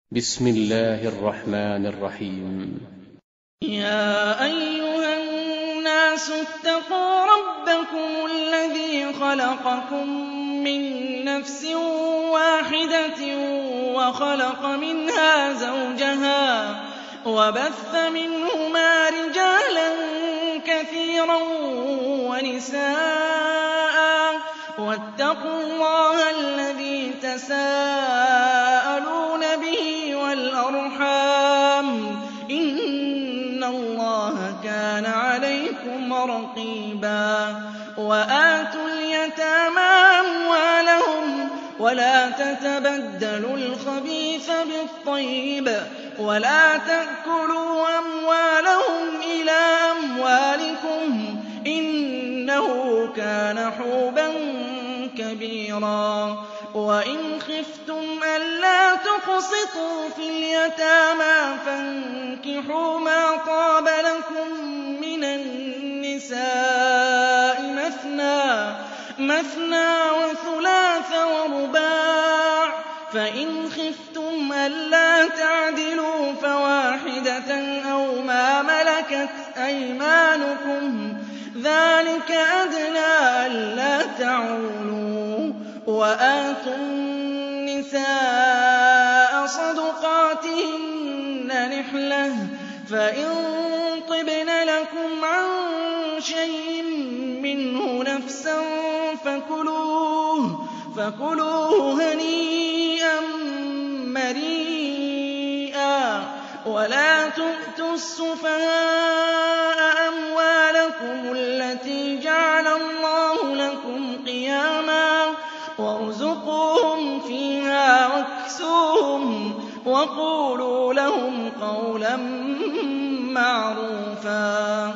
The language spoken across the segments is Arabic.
بسم الله الرحمن الرحيم. يا أيها الناس اتقوا ربكم الذي خلقكم من نفس واحدة وخلق منها زوجها وبث منهما رجالا كثيرا ونساء واتقوا الله الذي تساءلون به والأرحام إن الله كان عليكم رقيبا. وآتوا اليتامى أموالهم ولا تتبدلوا الخبيث بالطيب ولا تأكلوا أموالهم إلى أموالكم إنه كان حوبا كبيرا. وإن خفتم ألا تقسطوا في اليتامى فانكحوا ما طاب لكم من النساء مثنى وثلاث ورباع فإن خفتم ألا تعدلوا فواحدة أو ما ملكت أيمانكم ذلك أدنى ألا تعولوا. وآتوا النساء صدقاتهن نحلة فإن طبن لكم عن شيء منه نفسا فكلوه هنيئا مريئا. ولا تؤتوا السفهاء أموالكم التي جعل الله لكم قياما وارزقوهم فيها واكسوهم وقولوا لهم قولا معروفا.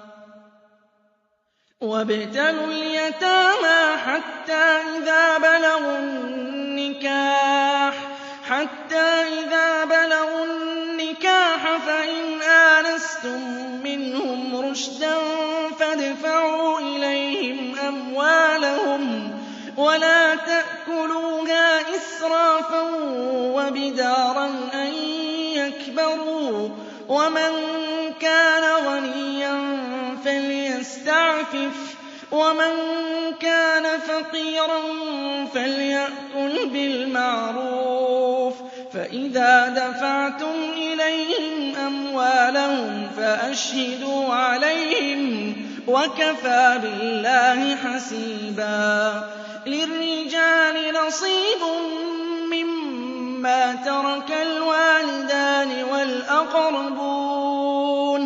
وابتلوا اليتامى حتى إذا بلغوا النكاح فإن آنستم منهم رشدا فادفعوا إليهم أموالهم ولا تأكلوها إسرافا وبدارا أن يكبروا. ومن كان غنيا فليستعفف ومن كان فقيرا فليأكل بالمعروف. فإذا دفعتم إليهم أموالهم فأشهدوا عليهم وكفى بالله حسيبا. للرجال نصيب مما ترك الوالدان والأقربون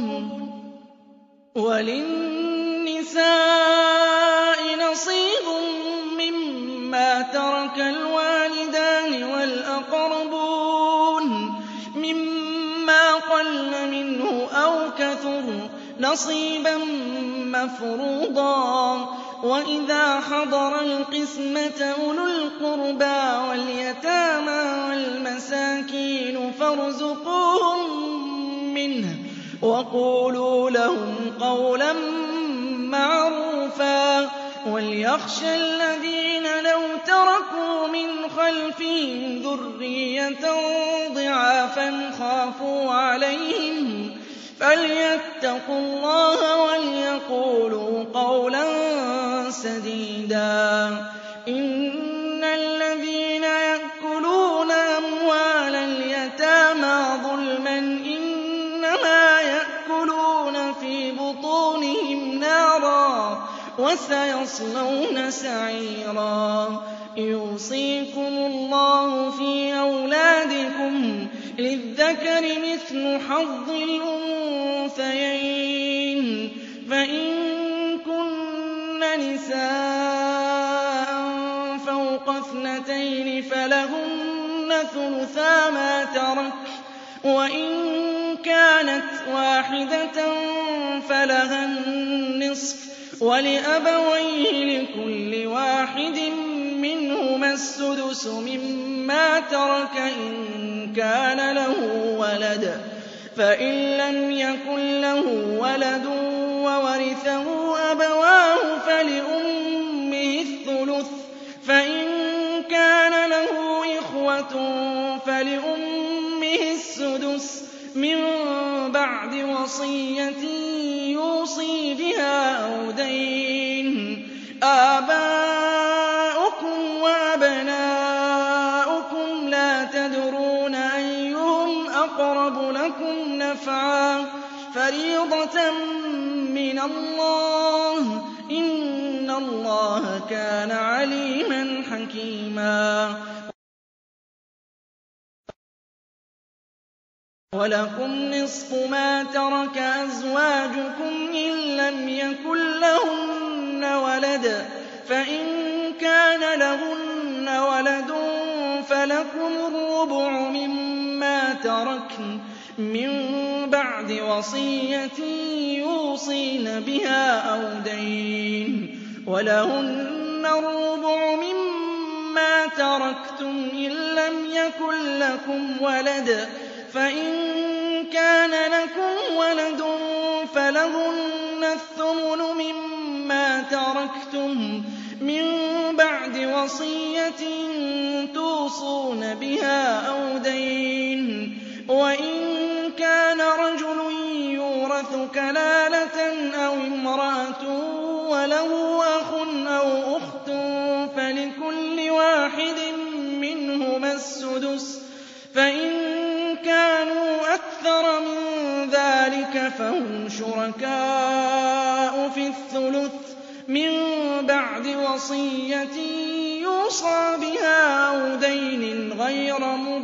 وللنساء نصيب مما ترك الوالدان والأقربون مما قل منه أو كثر نصيبا مفروضا. وإذا حضر القسمة أولو القربى واليتامى والمساكين فارزقوهم منه وقولوا لهم قولا معروفا. وليخشى الذين لو تركوا من خلفهم ذرية ضعافا خافوا عليهم فليتقوا الله وليقولوا قولا سديدا. إن الذين يأكلون أموال اليتامى ظلما إنما يأكلون في بطونهم نارا وسيصلون سعيرا. يوصيكم الله في أولادكم للذكر مثل حظ الأنثيين فإن كن نساء فوق اثنتين فلهن ثلثا ما ترك وإن كانت واحدة فلها النصف ولأبويه لكل واحد منهما السدس مما ترك إن كان له ولد فإن لم يكن له ولد وورثه أبواه فلأمه الثلث فإن كان له إخوة فلأمه السُّدُسِ مِن بَعْدِ وَصِيَّةٍ يُوصِي بِهَا أَوْ دَيْنٍ آبَاؤُكُمْ وَأَبْنَاؤُكُمْ لَا تَدْرُونَ أَيُّهُمْ أَقْرَبُ لَكُمْ نَفْعًا فَرِيضَةً مِّنَ اللَّهِ ۗ إِنَّ اللَّهَ كَانَ عَلِيمًا حَكِيمًا. وَلَكُمْ نِصْفُ مَا تَرَكَ أَزْوَاجُكُمْ إِن لَّمْ يَكُن لَّهُنَّ وَلَدٌ ۚ فَإِن كَانَ لَهُنَّ وَلَدٌ فَلَكُمُ الرُّبُعُ مِمَّا تَرَكْنَ مِن بَعْدِ وَصِيَّةٍ يُوصِينَ بِهَا أَوْ دَيْنٍ ۚ وَلَهُنَّ الرُّبُعُ مِمَّا تَرَكْتُمْ إِن لَّمْ يَكُن لَّكُمْ وَلَدٌ ۚ فَإِن كَانَ لَكُمْ وَلَدٌ فَلَهُنَّ الثُّمُنُ مِمَّا تَرَكْتُم مِّن بَعْدِ وَصِيَّةٍ تُوصُونَ بِهَا أَوْ دَيْنٍ ۚ وَإِن كَانَ رَجُلٌ يُورَثُ كَلَالَةً أَوْ امْرَأَةٌ وَلَهُ أَخٌ أَوْ أُخْتٌ فَلِكُلِّ واحد منهما السُّدُسُ ۚ فَإِن كَانُوا أَكْثَرَ مِن ذَٰلِكَ فَهُمْ شُرَكَاءُ فِي الثُّلُثِ مِن بَعْدِ وَصِيَّةٍ يُوصَىٰ بِهَا أَوْ دَيْنٍ غَيْرَ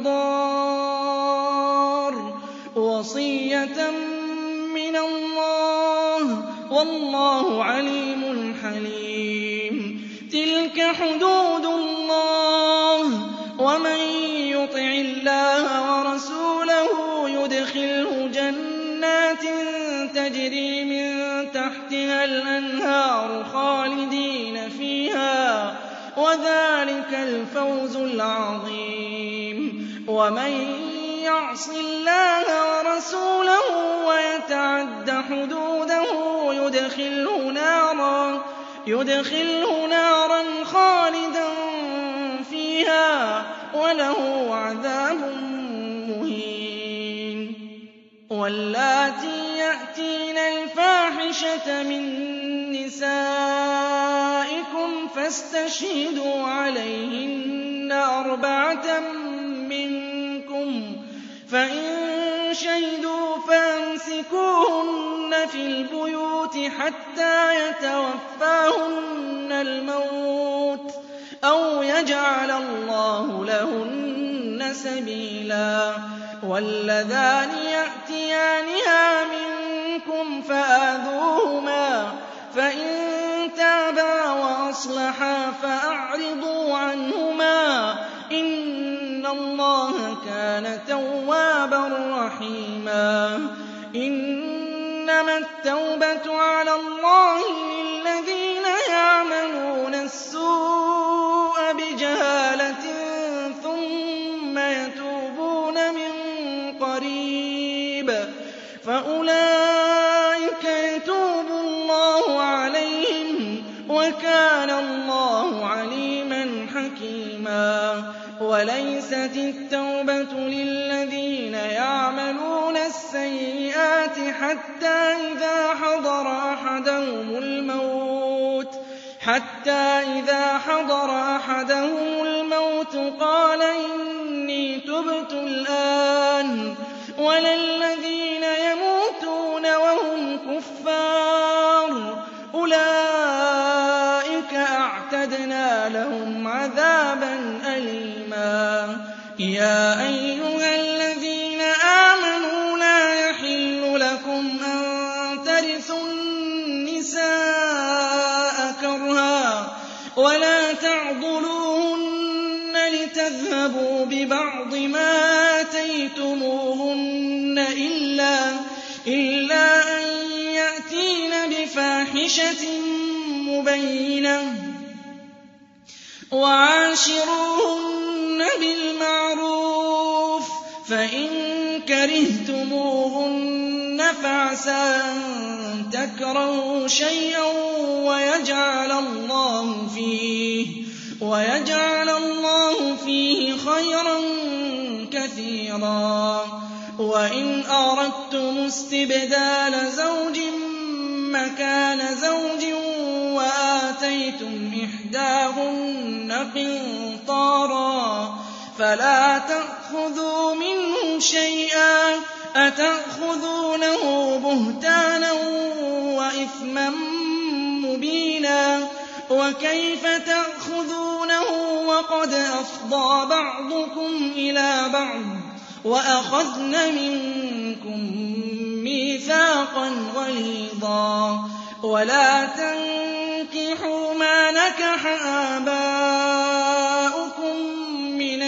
مُضَارٍّ ۚ وَصِيَّةً مِّنَ اللَّهِ ۗ وَاللَّهُ عَلِيمٌ حَلِيمٌ. تِلْكَ حُدُودُ اللَّهِ ۚ وَمَن يُطِعِ اللَّهَ وَرَسُولَهُ يُدْخِلْهُ جَنَّاتٍ تَجْرِي مِن تَحْتِهَا الْأَنْهَارُ خَالِدِينَ فِيهَا ۚ وَذَٰلِكَ الْفَوْزُ الْعَظِيمُ. وَمَن يَعْصِ اللَّهَ وَرَسُولَهُ وَيَتَعَدَّ حُدُودَهُ يُدْخِلْهُ نَارًا خَالِدًا فِيهَا وَلَهُ عَذَابٌ مُّهِينٌ. وَاللَّاتِي يَأْتِينَ الْفَاحِشَةَ مِن نِّسَائِكُمْ فَاسْتَشْهِدُوا عَلَيْهِنَّ أَرْبَعَةً مِّنكُمْ ۖ فَإِن شَهِدُوا فَأَمْسِكُوهُنَّ فِي الْبُيُوتِ حَتَّىٰ يَتَوَفَّاهُنَّ الْمَوْتُ أَوْ يَجْعَلَ اللَّهُ لَهُنَّ سَبِيلًا. وَاللَّذَانِ يَأْتِيَانِهَا مِنكُمْ فَآذُوهُمَا ۖ فَإِن تَابَا وَأَصْلَحَا فَأَعْرِضُوا عَنْهُمَا ۗ إِنَّ اللَّهَ كَانَ تَوَّابًا رَّحِيمًا. إِنَّمَا التَّوْبَةُ عَلَى اللَّهِ لِلَّذِينَ يَعْمَلُونَ السُّوءَ بِجَهَالَةٍ ثُمَّ يَتُوبُونَ مِن قَرِيبٍ فَأُولَٰئِكَ يَتُوبُ اللَّهُ عَلَيْهِمْ ۗ وَكَانَ اللَّهُ عَلِيمًا حَكِيمًا. وَلَيْسَتِ التَّوْبَةُ لِلَّذِينَ يَعْمَلُونَ السَّيِّئَاتِ حَتَّىٰ إِذَا حَضَرَ أَحَدَهُمُ الْمَوْتُ قَالَ إِنِّي تُبْتُ الْآنَ ۖ وَلَا الَّذِينَ يَمُوتُونَ وَهُمْ كُفَّارٌ ۚ أُولَٰئِكَ أَعْتَدْنَا لَهُمْ عَذَابًا أَلِيمًا. يَا أَيُّهَا الَّذِينَ آمَنُوا لَا يَحِلُّ لَكُمْ أَن تَرِثُوا النِّسَاءَ كَرْهًا وَلَا تَعْضُلُوهُنَّ لِتَذْهَبُوا بِبَعْضِ مَا آتَيْتُمُوهُنَّ إِلَّا أَن يَأْتِينَ بِفَاحِشَةٍ مُّبَيِّنَةٍ ۚ وَعَاشِرُوهُنَّ بِالْمَعْرُوفِ ۚ فَإِن كَرِهْتُمُوهُنَّ فَعَسَىٰ أَن تَكْرَهُوا شَيْئًا وَيَجْعَلَ اللَّهُ فِيهِ خَيْرًا كَثِيرًا. وَإِنْ أَرَدتُّمُ اسْتِبْدَالَ زَوْجٍ مَّكَانَ زَوْجٍ وَآتَيْتُمْ إِحْدَاهُنَّ قِنطَارًا فَلَا تَأْخُذُوا مِنْهُ شَيْئًا ۚ أَتَأْخُذُونَهُ بُهْتَانًا وَإِثْمًا مُّبِينًا وَكَيْفَ تَأْخُذُونَهُ وَقَدْ أَفْضَىٰ بَعْضُكُمْ إِلَىٰ بَعْضٍ وَأَخَذْنَ مِنكُم مِّيثَاقًا غَلِيظًا وَلَا تَنكِحُوا مَا نَكَحَ آبَاؤُكُم مِّنَ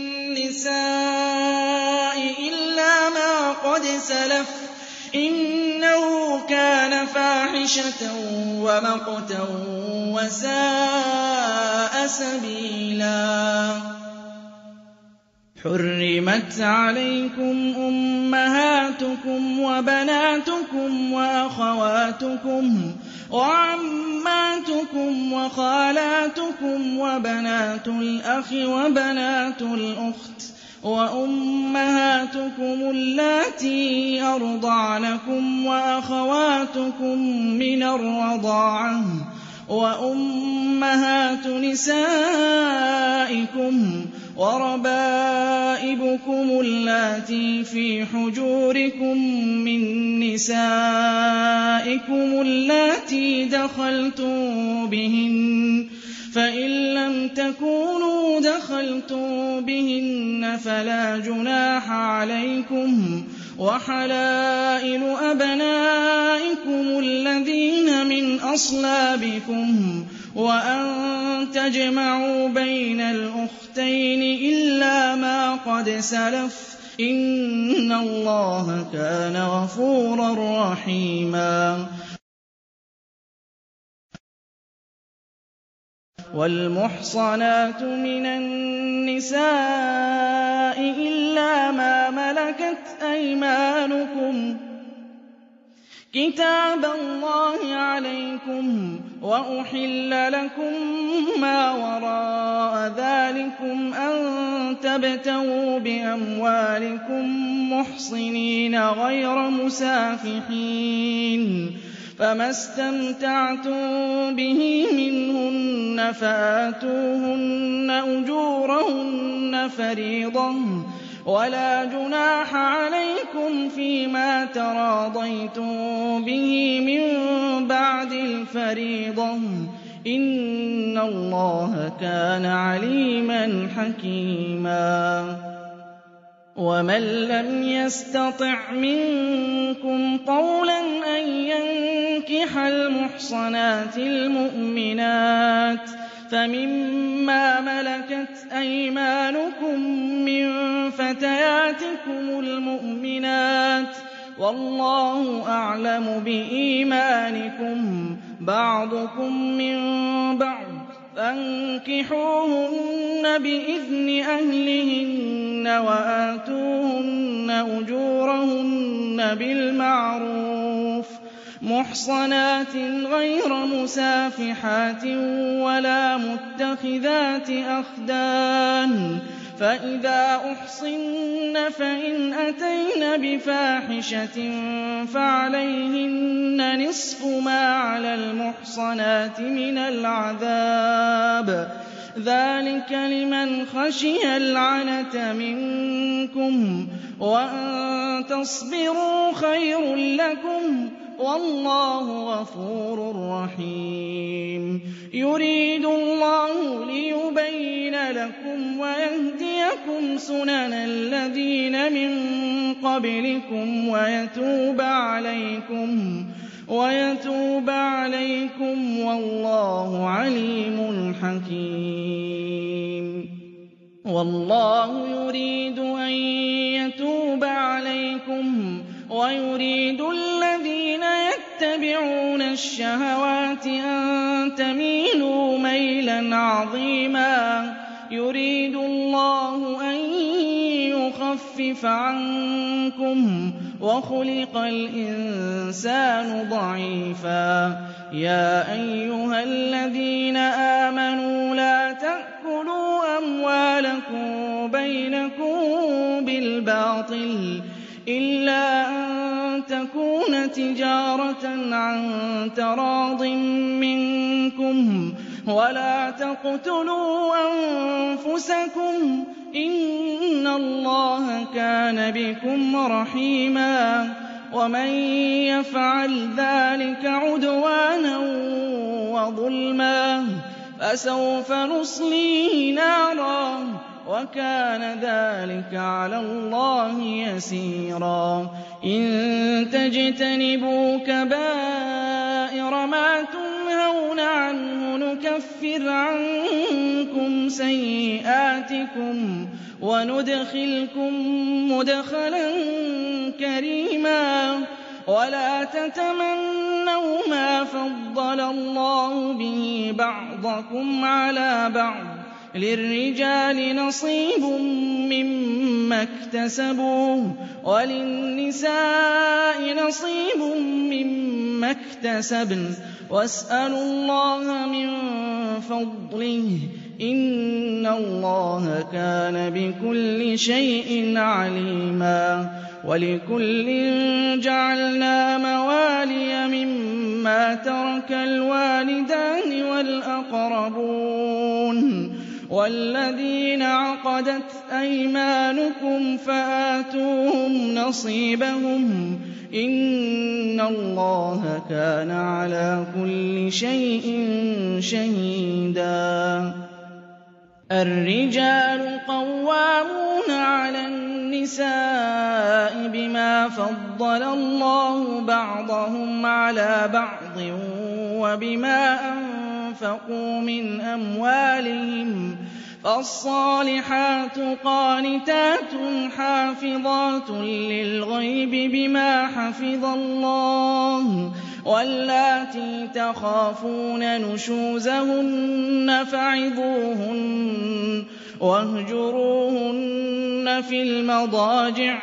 النِّسَاءِ إِلَّا مَا قَدْ سَلَفَ ۚ إِنَّهُ كَانَ فَاحِشَةً وَمَقْتًا وَسَاءَ سَبِيلًا حُرِّمَتْ عَلَيْكُمْ أُمَّهَاتُكُمْ وَبَنَاتُكُمْ وَأَخَوَاتُكُمْ وَعَمَّاتُكُمْ وَخَالَاتُكُمْ وَبَنَاتُ الْأَخِ وَبَنَاتُ الْأُخْتِ وَأُمَّهَاتُكُمُ اللَّاتِي أَرْضَعْنَكُمْ وَأَخَوَاتُكُم مِّنَ الرَّضَاعَةِ وَأُمَّهَاتُ نِسَائِكُمْ وَرَبَائِبُكُمُ اللَّاتِي فِي حُجُورِكُم مِّن نِّسَائِكُمُ اللَّاتِي دَخَلْتُم بِهِنَّ ۖ فَإِن لَّمْ تَكُونُوا دَخَلْتُم بِهِنَّ فَلَا جُنَاحَ عَلَيْكُمْ ۚ وَحَلَائِلُ أَبْنَائِكُمُ الَّذِينَ مِنْ أَصْلَابِكُمْ وَأَن تَجْمَعُوا بَيْنَ الْأُخْتَيْنِ إِلَّا مَا قَدْ سَلَفَ ۚ إِنَّ اللَّهَ كَانَ غَفُورًا رَّحِيمًا وَالْمُحْصَنَاتُ مِنَ النِّسَاءِ إِلَّا مَا مَلَكَتْ أَيْمَانُكُمْ ۖ كِتَابَ اللَّهِ عَلَيْكُمْ ۚ وَأُحِلَّ لَكُم مَّا وَرَاءَ ذَٰلِكُمْ أَن تَبْتَغُوا بِأَمْوَالِكُم مُّحْصِنِينَ غَيْرَ مُسَافِحِينَ ۚ فَمَا اسْتَمْتَعْتُم بِهِ مِنْهُنَّ فَآتُوهُنَّ أُجُورَهُنَّ فَرِيضَةً ۚ وَلَا جُنَاحَ عَلَيْكُمْ فِيمَا تَرَاضَيْتُم بِهِ مِن بَعْدِ الْفَرِيضَةِ ۚ إِنَّ اللَّهَ كَانَ عَلِيمًا حَكِيمًا وَمَن لَّمْ يَسْتَطِعْ مِنكُمْ طَوْلًا أَن يَنكِحَ الْمُحْصَنَاتِ الْمُؤْمِنَاتِ فَمِمَّا مَلَكَتْ أَيْمَانُكُم مِّن فَتَيَاتِكُمُ الْمُؤْمِنَاتِ ۚ وَاللَّهُ أَعْلَمُ بِإِيمَانِكُم ۚ بَعْضُكُم مِّن بَعْضٍ ۚ فَانكِحُوهُنَّ بِإِذْنِ أَهْلِهِنَّ وَآتُوهُنَّ أُجُورَهُنَّ بِالْمَعْرُوفِ مُحْصَنَاتٍ غَيْرَ مُسَافِحَاتٍ وَلَا مُتَّخِذَاتِ أَخْدَانٍ ۚ فَإِذَا أُحْصِنَّ فَإِنْ أَتَيْنَ بِفَاحِشَةٍ فَعَلَيْهِنَّ نِصْفُ مَا عَلَى الْمُحْصَنَاتِ مِنَ الْعَذَابِ ۚ ذَٰلِكَ لِمَنْ خَشِيَ الْعَنَتَ مِنكُمْ ۚ وَأَن تَصْبِرُوا خَيْرٌ لَّكُمْ ۗ وَاللَّهُ غَفُورٌ رَّحِيمٌ يُرِيدُ اللَّهُ لِيُبَيِّنَ لَكُمْ وَيَهْدِيَكُمْ سُنَنَ الَّذِينَ مِن قَبْلِكُمْ وَيَتُوبَ عَلَيْكُمْ ۗ وَاللَّهُ عَلِيمٌ حَكِيمٌ وَاللَّهُ يُرِيدُ أَن يَتُوبَ عَلَيْكُمْ وَيُرِيدُ الَّذِينَ يَتَّبِعُونَ الشَّهَوَاتِ أَن تَمِيلُوا مَيْلًا عَظِيمًا يُرِيدُ اللَّهُ أَن يُخَفِّفَ عَنكُمْ وَخُلِقَ الْإِنسَانُ ضَعِيفًا يَا أَيُّهَا الَّذِينَ آمَنُوا لَا تَأْكُلُوا أَمْوَالَكُم بَيْنَكُم بِالْبَاطِلِ إِلَّا أَن تَكُونَ تِجَارَةً عَن تَرَاضٍ مِّنكُمْ وَلَا تَقْتُلُوا أَنفُسَكُمْ ۚ إِنَّ اللَّهَ كَانَ بِكُمْ رَحِيمًا وَمَن يَفْعَلْ ذَٰلِكَ عُدْوَانًا وَظُلْمًا فَسَوْفَ نُصْلِيهِ نَارًا ۚ وَكَانَ ذَٰلِكَ عَلَى اللَّهِ يَسِيرًا إِن تَجْتَنِبُوا كَبَائِرَ مَا تُنْهَوْنَ عَنْهُ نُكَفِّرْ عَنكُمْ سَيِّئَاتِكُمْ وَنُدْخِلْكُم مُّدْخَلًا كَرِيمًا وَلَا تَتَمَنَّوْا مَا فَضَّلَ اللَّهُ بِهِ بَعْضَكُمْ عَلَىٰ بَعْضٍ ۚ لِّلرِّجَالِ نَصِيبٌ مِّمَّا اكْتَسَبُوا وَلِلنِّسَاءِ نَصِيبٌ مِّمَّا اكْتَسَبْنَ ۚ وَاسْأَلُوا اللَّهَ مِن فَضْلِهِ ۗ إِنَّ اللَّهَ كَانَ بِكُلِّ شَيْءٍ عَلِيمًا وَلِكُلٍّ جَعَلْنَا مَوَالِيَ مِمَّا تَرَكَ الْوَالِدَانِ وَالْأَقْرَبُونَ وَالَّذِينَ عَقَدَتْ أَيْمَانُكُمْ فَآتُوهُمْ نَصِيبَهُمْ ۖ إِنَّ اللَّهَ كَانَ عَلَىٰ كُلِّ شَيْءٍ شَهِيدًا الرِّجَالُ قَوَّامُونَ عَلَى النِّسَاءِ بِمَا فَضَّلَ اللَّهُ بَعْضَهُمْ عَلَىٰ بَعْضٍ وَبِمَا أَنفَقُوا مِنْ أَمْوَالِهِمْ ۚ فَالصَّالِحَاتُ قَانِتَاتٌ حَافِظَاتٌ لِّلْغَيْبِ بِمَا حَفِظَ اللَّهُ ۚ وَاللَّاتِي تَخَافُونَ نُشُوزَهُنَّ فَعِظُوهُنَّ وَاهْجُرُوهُنَّ فِي الْمَضَاجِعِ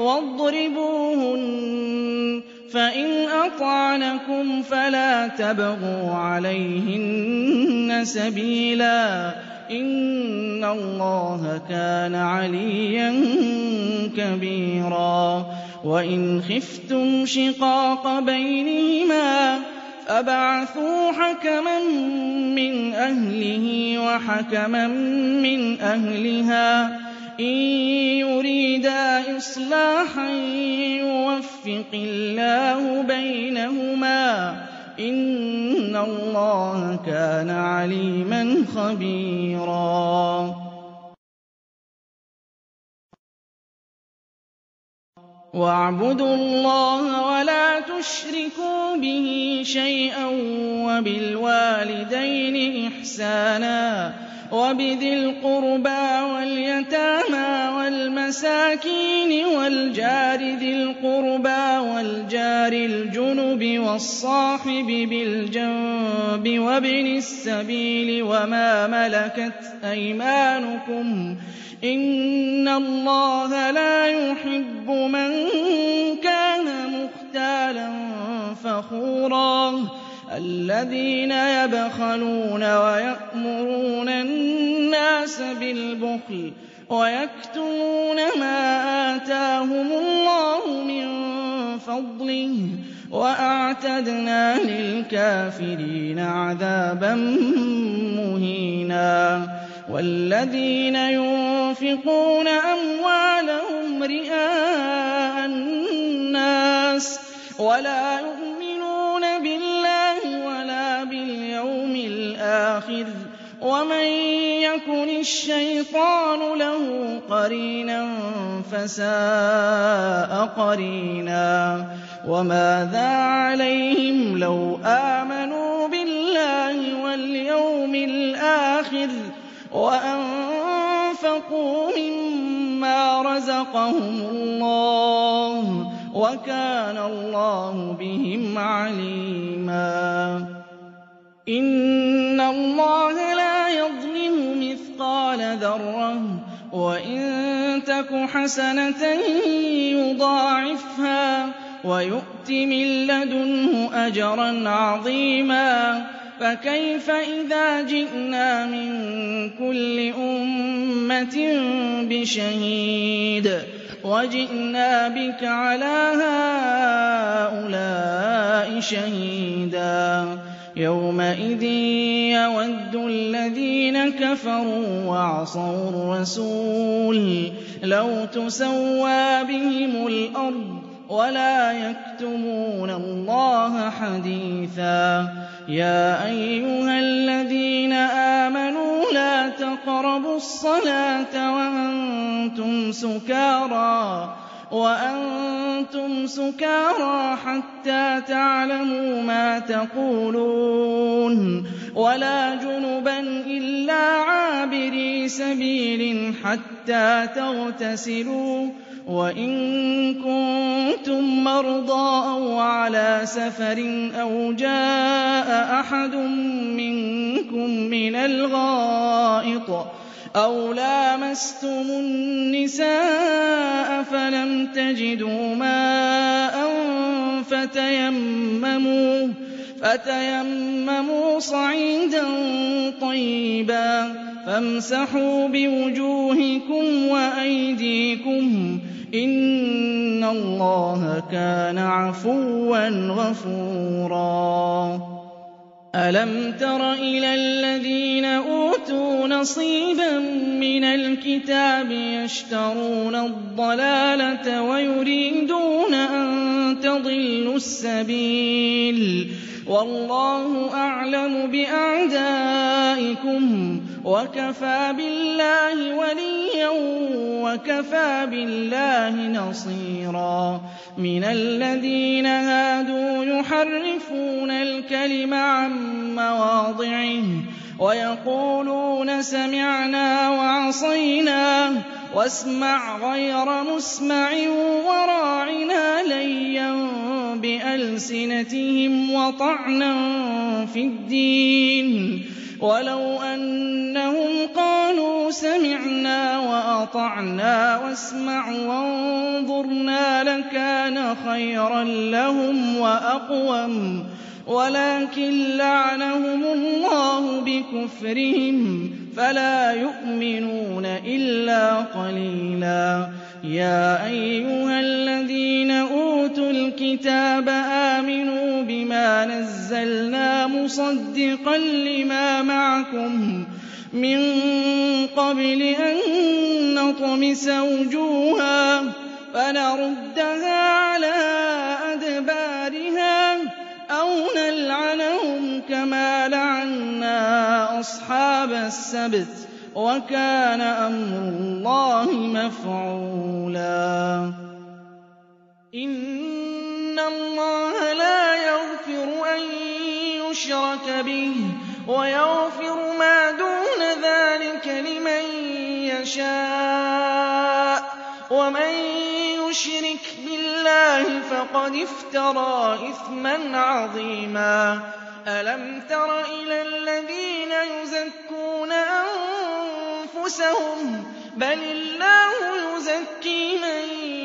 وَاضْرِبُوهُنَّ ۖ فَإِنْ أَطَعْنَكُمْ فَلَا تَبْغُوا عَلَيْهِنَّ سَبِيلًا ۗ إِنَّ اللَّهَ كَانَ عَلِيًّا كَبِيرًا وَإِنْ خِفْتُمْ شِقَاقَ بَيْنِهِمَا فَابْعَثُوا حَكَمًا مِّنْ أَهْلِهِ وَحَكَمًا مِّنْ أَهْلِهَا إِن يُرِيدَا إِصْلَاحًا يُوَفِّقِ اللَّهُ بَيْنَهُمَا ۗ إِنَّ اللَّهَ كَانَ عَلِيمًا خَبِيرًا وَاعْبُدُوا اللَّهَ وَلَا تُشْرِكُوا بِهِ شَيْئًا وَبِالْوَالِدَيْنِ إِحْسَانًا وَبِذِي الْقُرْبَىٰ وَالْيَتَامَىٰ وَالْمَسَاكِينِ وَالْجَارِ ذِي الْقُرْبَىٰ وَالْجَارِ الْجُنُبِ وَالصَّاحِبِ بِالْجَنبِ وَابْنِ السَّبِيلِ وَمَا مَلَكَتْ أَيْمَانُكُمْ ۗ إِنَّ اللَّهَ لَا يُحِبُّ مَن كَانَ مُخْتَالًا فَخُورًا الَّذِينَ يَبْخَلُونَ وَيَأْمُرُونَ النَّاسَ بِالْبُخْلِ وَيَكْتُمُونَ مَا آتَاهُمُ اللَّهُ مِن فَضْلِهِ ۗ وَأَعْتَدْنَا لِلْكَافِرِينَ عَذَابًا مُّهِينًا وَالَّذِينَ يُنفِقُونَ أَمْوَالَهُمْ رِئَاءَ النَّاسِ وَلَا يُؤْمِنُونَ بِاللَّهِ وَلَا بِالْيَوْمِ الْآخِرِ وَمَن يَكُنِ الشَّيْطَانُ لَهُ قَرِينًا فَسَاءَ قَرِينًا وَمَاذَا عَلَيْهِمْ لَوْ آمَنُوا بِاللَّهِ وَالْيَوْمِ الْآخِرِ وَأَنفَقُوا مِمَّا رَزَقَهُمُ اللَّهُ ۚ وَكَانَ اللَّهُ بِهِمْ عَلِيمًا إِنَّ اللَّهَ لَا يَظْلِمُ مِثْقَالَ ذَرَّةٍ وَإِن تَكُ حَسَنَةً يُضَاعِفْهَا وَيُؤْتِ مِن لَّدُنْهُ أَجْرًا عَظِيمًا فَكَيْفَ إِذَا جِئْنَا مِن كُلِّ أُمَّةٍ بِشَهِيدٍ وَجِئْنَا بِكَ عَلَىٰ هَٰؤُلَاءِ شَهِيدًا يَوْمَئِذٍ يَوَدُّ الَّذِينَ كَفَرُوا وَعَصَوُا الرَّسُولَ لَوْ تُسَوَّىٰ بِهِمُ الْأَرْضُ وَلَا يَكْتُمُونَ اللَّهَ حَدِيثًا يَا أَيُّهَا الَّذِينَ آمَنُوا لَا تَقْرَبُوا الصَّلَاةَ وَأَنتُمْ سُكَارَىٰ حَتَّىٰ تَعْلَمُوا مَا تَقُولُونَ وَلَا جُنُبًا إِلَّا عَابِرِي سَبِيلٍ حَتَّىٰ تَغْتَسِلُوا وَإِن كُنتُم مَّرْضَىٰ أَوْ عَلَىٰ سَفَرٍ أَوْ جَاءَ أَحَدٌ مِّنكُم مِّنَ الْغَائِطِ أَوْ لَامَسْتُمُ النِّسَاءَ فَلَمْ تَجِدُوا مَاءً فَتَيَمَّمُوا صَعِيدًا طَيِّبًا فَامْسَحُوا بِوُجُوهِكُمْ وَأَيْدِيكُمْ ۗ إِنَّ اللَّهَ كَانَ عَفُوًّا غَفُورًا أَلَمْ تَرَ إِلَى الَّذِينَ أُوتُوا نَصِيبًا مِّنَ الْكِتَابِ يَشْتَرُونَ الضَّلَالَةَ وَيُرِيدُونَ أَن تَضِلُّوا السَّبِيلَ وَاللَّهُ أَعْلَمُ بِأَعْدَائِكُمْ وَكَفَىٰ بِاللَّهِ وَلِيًّا وَكَفَىٰ بِاللَّهِ نَصِيرًا مِنَ الَّذِينَ هَادُوا يُحَرِّفُونَ الْكَلِمَ عَن مَّوَاضِعِهِ وَيَقُولُونَ سَمِعْنَا وَعَصَيْنَا وَاسْمَعْ غَيْرَ مُسْمَعٍ وَرَاعِنَا لَيًّا بِأَلْسِنَتِهِمْ وَطَعْنًا فِي الدِّينِ وَلَوْ أَنَّهُمْ قَالُوا سَمِعْنَا وَأَطَعْنَا وَاسْمَعْ وَانظُرْنَا لَكَانَ خَيْرًا لَّهُمْ وَأَقْوَمَ وَلَٰكِن لَّعَنَهُمُ اللَّهُ بِكُفْرِهِمْ فَلَا يُؤْمِنُونَ إِلَّا قَلِيلًا يَا أَيُّهَا الَّذِينَ أُوتُوا الْكِتَابَ آمِنُوا بِمَا نَزَّلْنَا مُصَدِّقًا لِّمَا مَعَكُم مِّن قَبْلِ أَن نَّطْمِسَ وُجُوهًا فَنَرُدَّهَا عَلَىٰ أَدْبَارِهَا أَوْ نَلْعَنَهُمْ كَمَا لَعَنَّا أَصْحَابَ السَّبْتِ ۚ وَكَانَ أَمْرُ اللَّهِ مَفْعُولًا إِنَّ اللَّهَ لَا يَغْفِرُ أَن يُشْرَكَ بِهِ وَيَغْفِرُ مَا دُونَ ذَٰلِكَ لِمَن يَشَاءُ ۚ وَمَن يُشْرِكْ بِاللَّهِ فَقَدِ افْتَرَىٰ إِثْمًا عَظِيمًا أَلَمْ تَرَ إِلَى الَّذِينَ يُزَكُّونَ أَنفُسَهُم ۚ بَلِ اللَّهُ يُزَكِّي مَن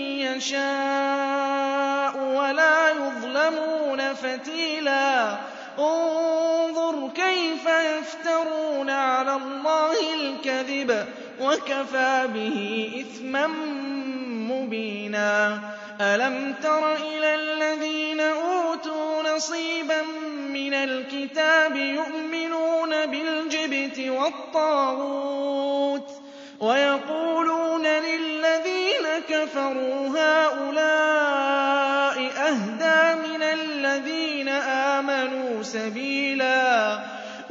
يَشَاءُ وَلَا يُظْلَمُونَ فَتِيلًا انظُرْ كَيْفَ يَفْتَرُونَ عَلَى اللَّهِ الْكَذِبَ وَكَفَىٰ بِهِ إِثْمًا مُّبِينًا أَلَمْ تَرَ إِلَى الَّذِينَ أُوتُوا نَصِيبًا مِّنَ الْكِتَابِ يُؤْمِنُونَ بِالْجِبْتِ وَالطَّاغُوتِ وَيَقُولُونَ لِلَّذِينَ كَفَرُوا هَٰؤُلَاءِ أَهْدَىٰ مِنَ الَّذِينَ آمَنُوا سَبِيلًا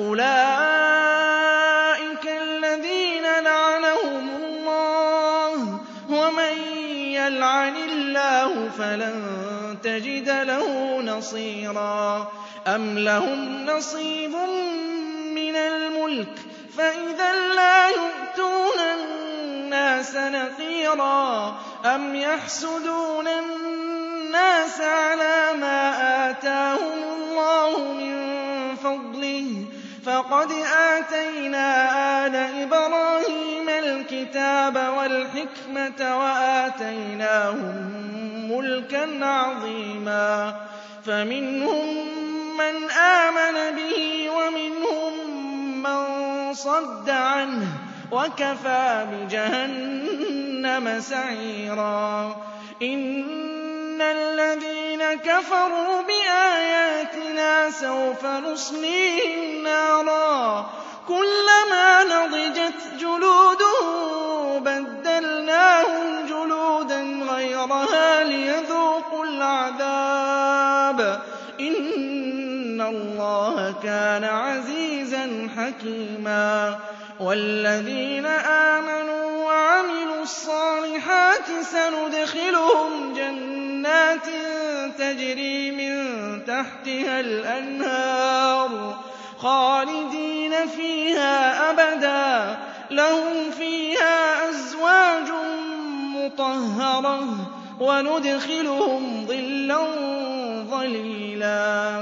أُولَٰئِكَ الَّذِينَ لَعَنَهُمُ اللَّهُ ۖ وَمَن يَلْعَنِ اللَّهُ فَلَن تَجِدَ لَهُ نَصِيرًا أَمْ لَهُمْ نَصِيبٌ مِّنَ الْمُلْكِ فَإِذًا لَّا يُؤْتُونَ النَّاسَ نَقِيرًا أَمْ يَحْسُدُونَ النَّاسَ عَلَىٰ مَا آتَاهُمُ اللَّهُ مِن فَضْلِهِ فَقَدْ آتَيْنَا آلَ إِبْرَاهِيمَ الْكِتَابَ وَالْحِكْمَةَ وَآتَيْنَاهُم مُّلْكًا عَظِيمًا فَمِنْهُم مَّنْ آمَنَ بِهِ وَمِنْهُم مَّن صَدَّ عَنْهُ ۚ وَكَفَىٰ بِجَهَنَّمَ جَهَنَّمَ سَعِيرًا إِنَّ الَّذِينَ كَفَرُوا بِآيَاتِنَا سَوْفَ نُصْلِيهِمْ نَارًا كُلَّمَا نَضِجَتْ جُلُودُهُم بَدَّلْنَاهُمْ جُلُودًا غَيْرَهَا لِيَذُوقُوا الْعَذَابَ إِنَّ اللَّهَ كَانَ عَزِيزًا حَكِيمًا وَالَّذِينَ آمَنُوا وَعَمِلُوا الصَّالِحَاتِ سَنُدْخِلُهُمْ جَنَّاتٍ تَجْرِي مِن تَحْتِهَا الْأَنْهَارُ خَالِدِينَ فِيهَا أَبَدًا لَّهُمْ فِيهَا أَزْوَاجٌ مُّطَهَّرَةٌ وَنُدْخِلُهُمْ ظِلًّا ظَلِيلًا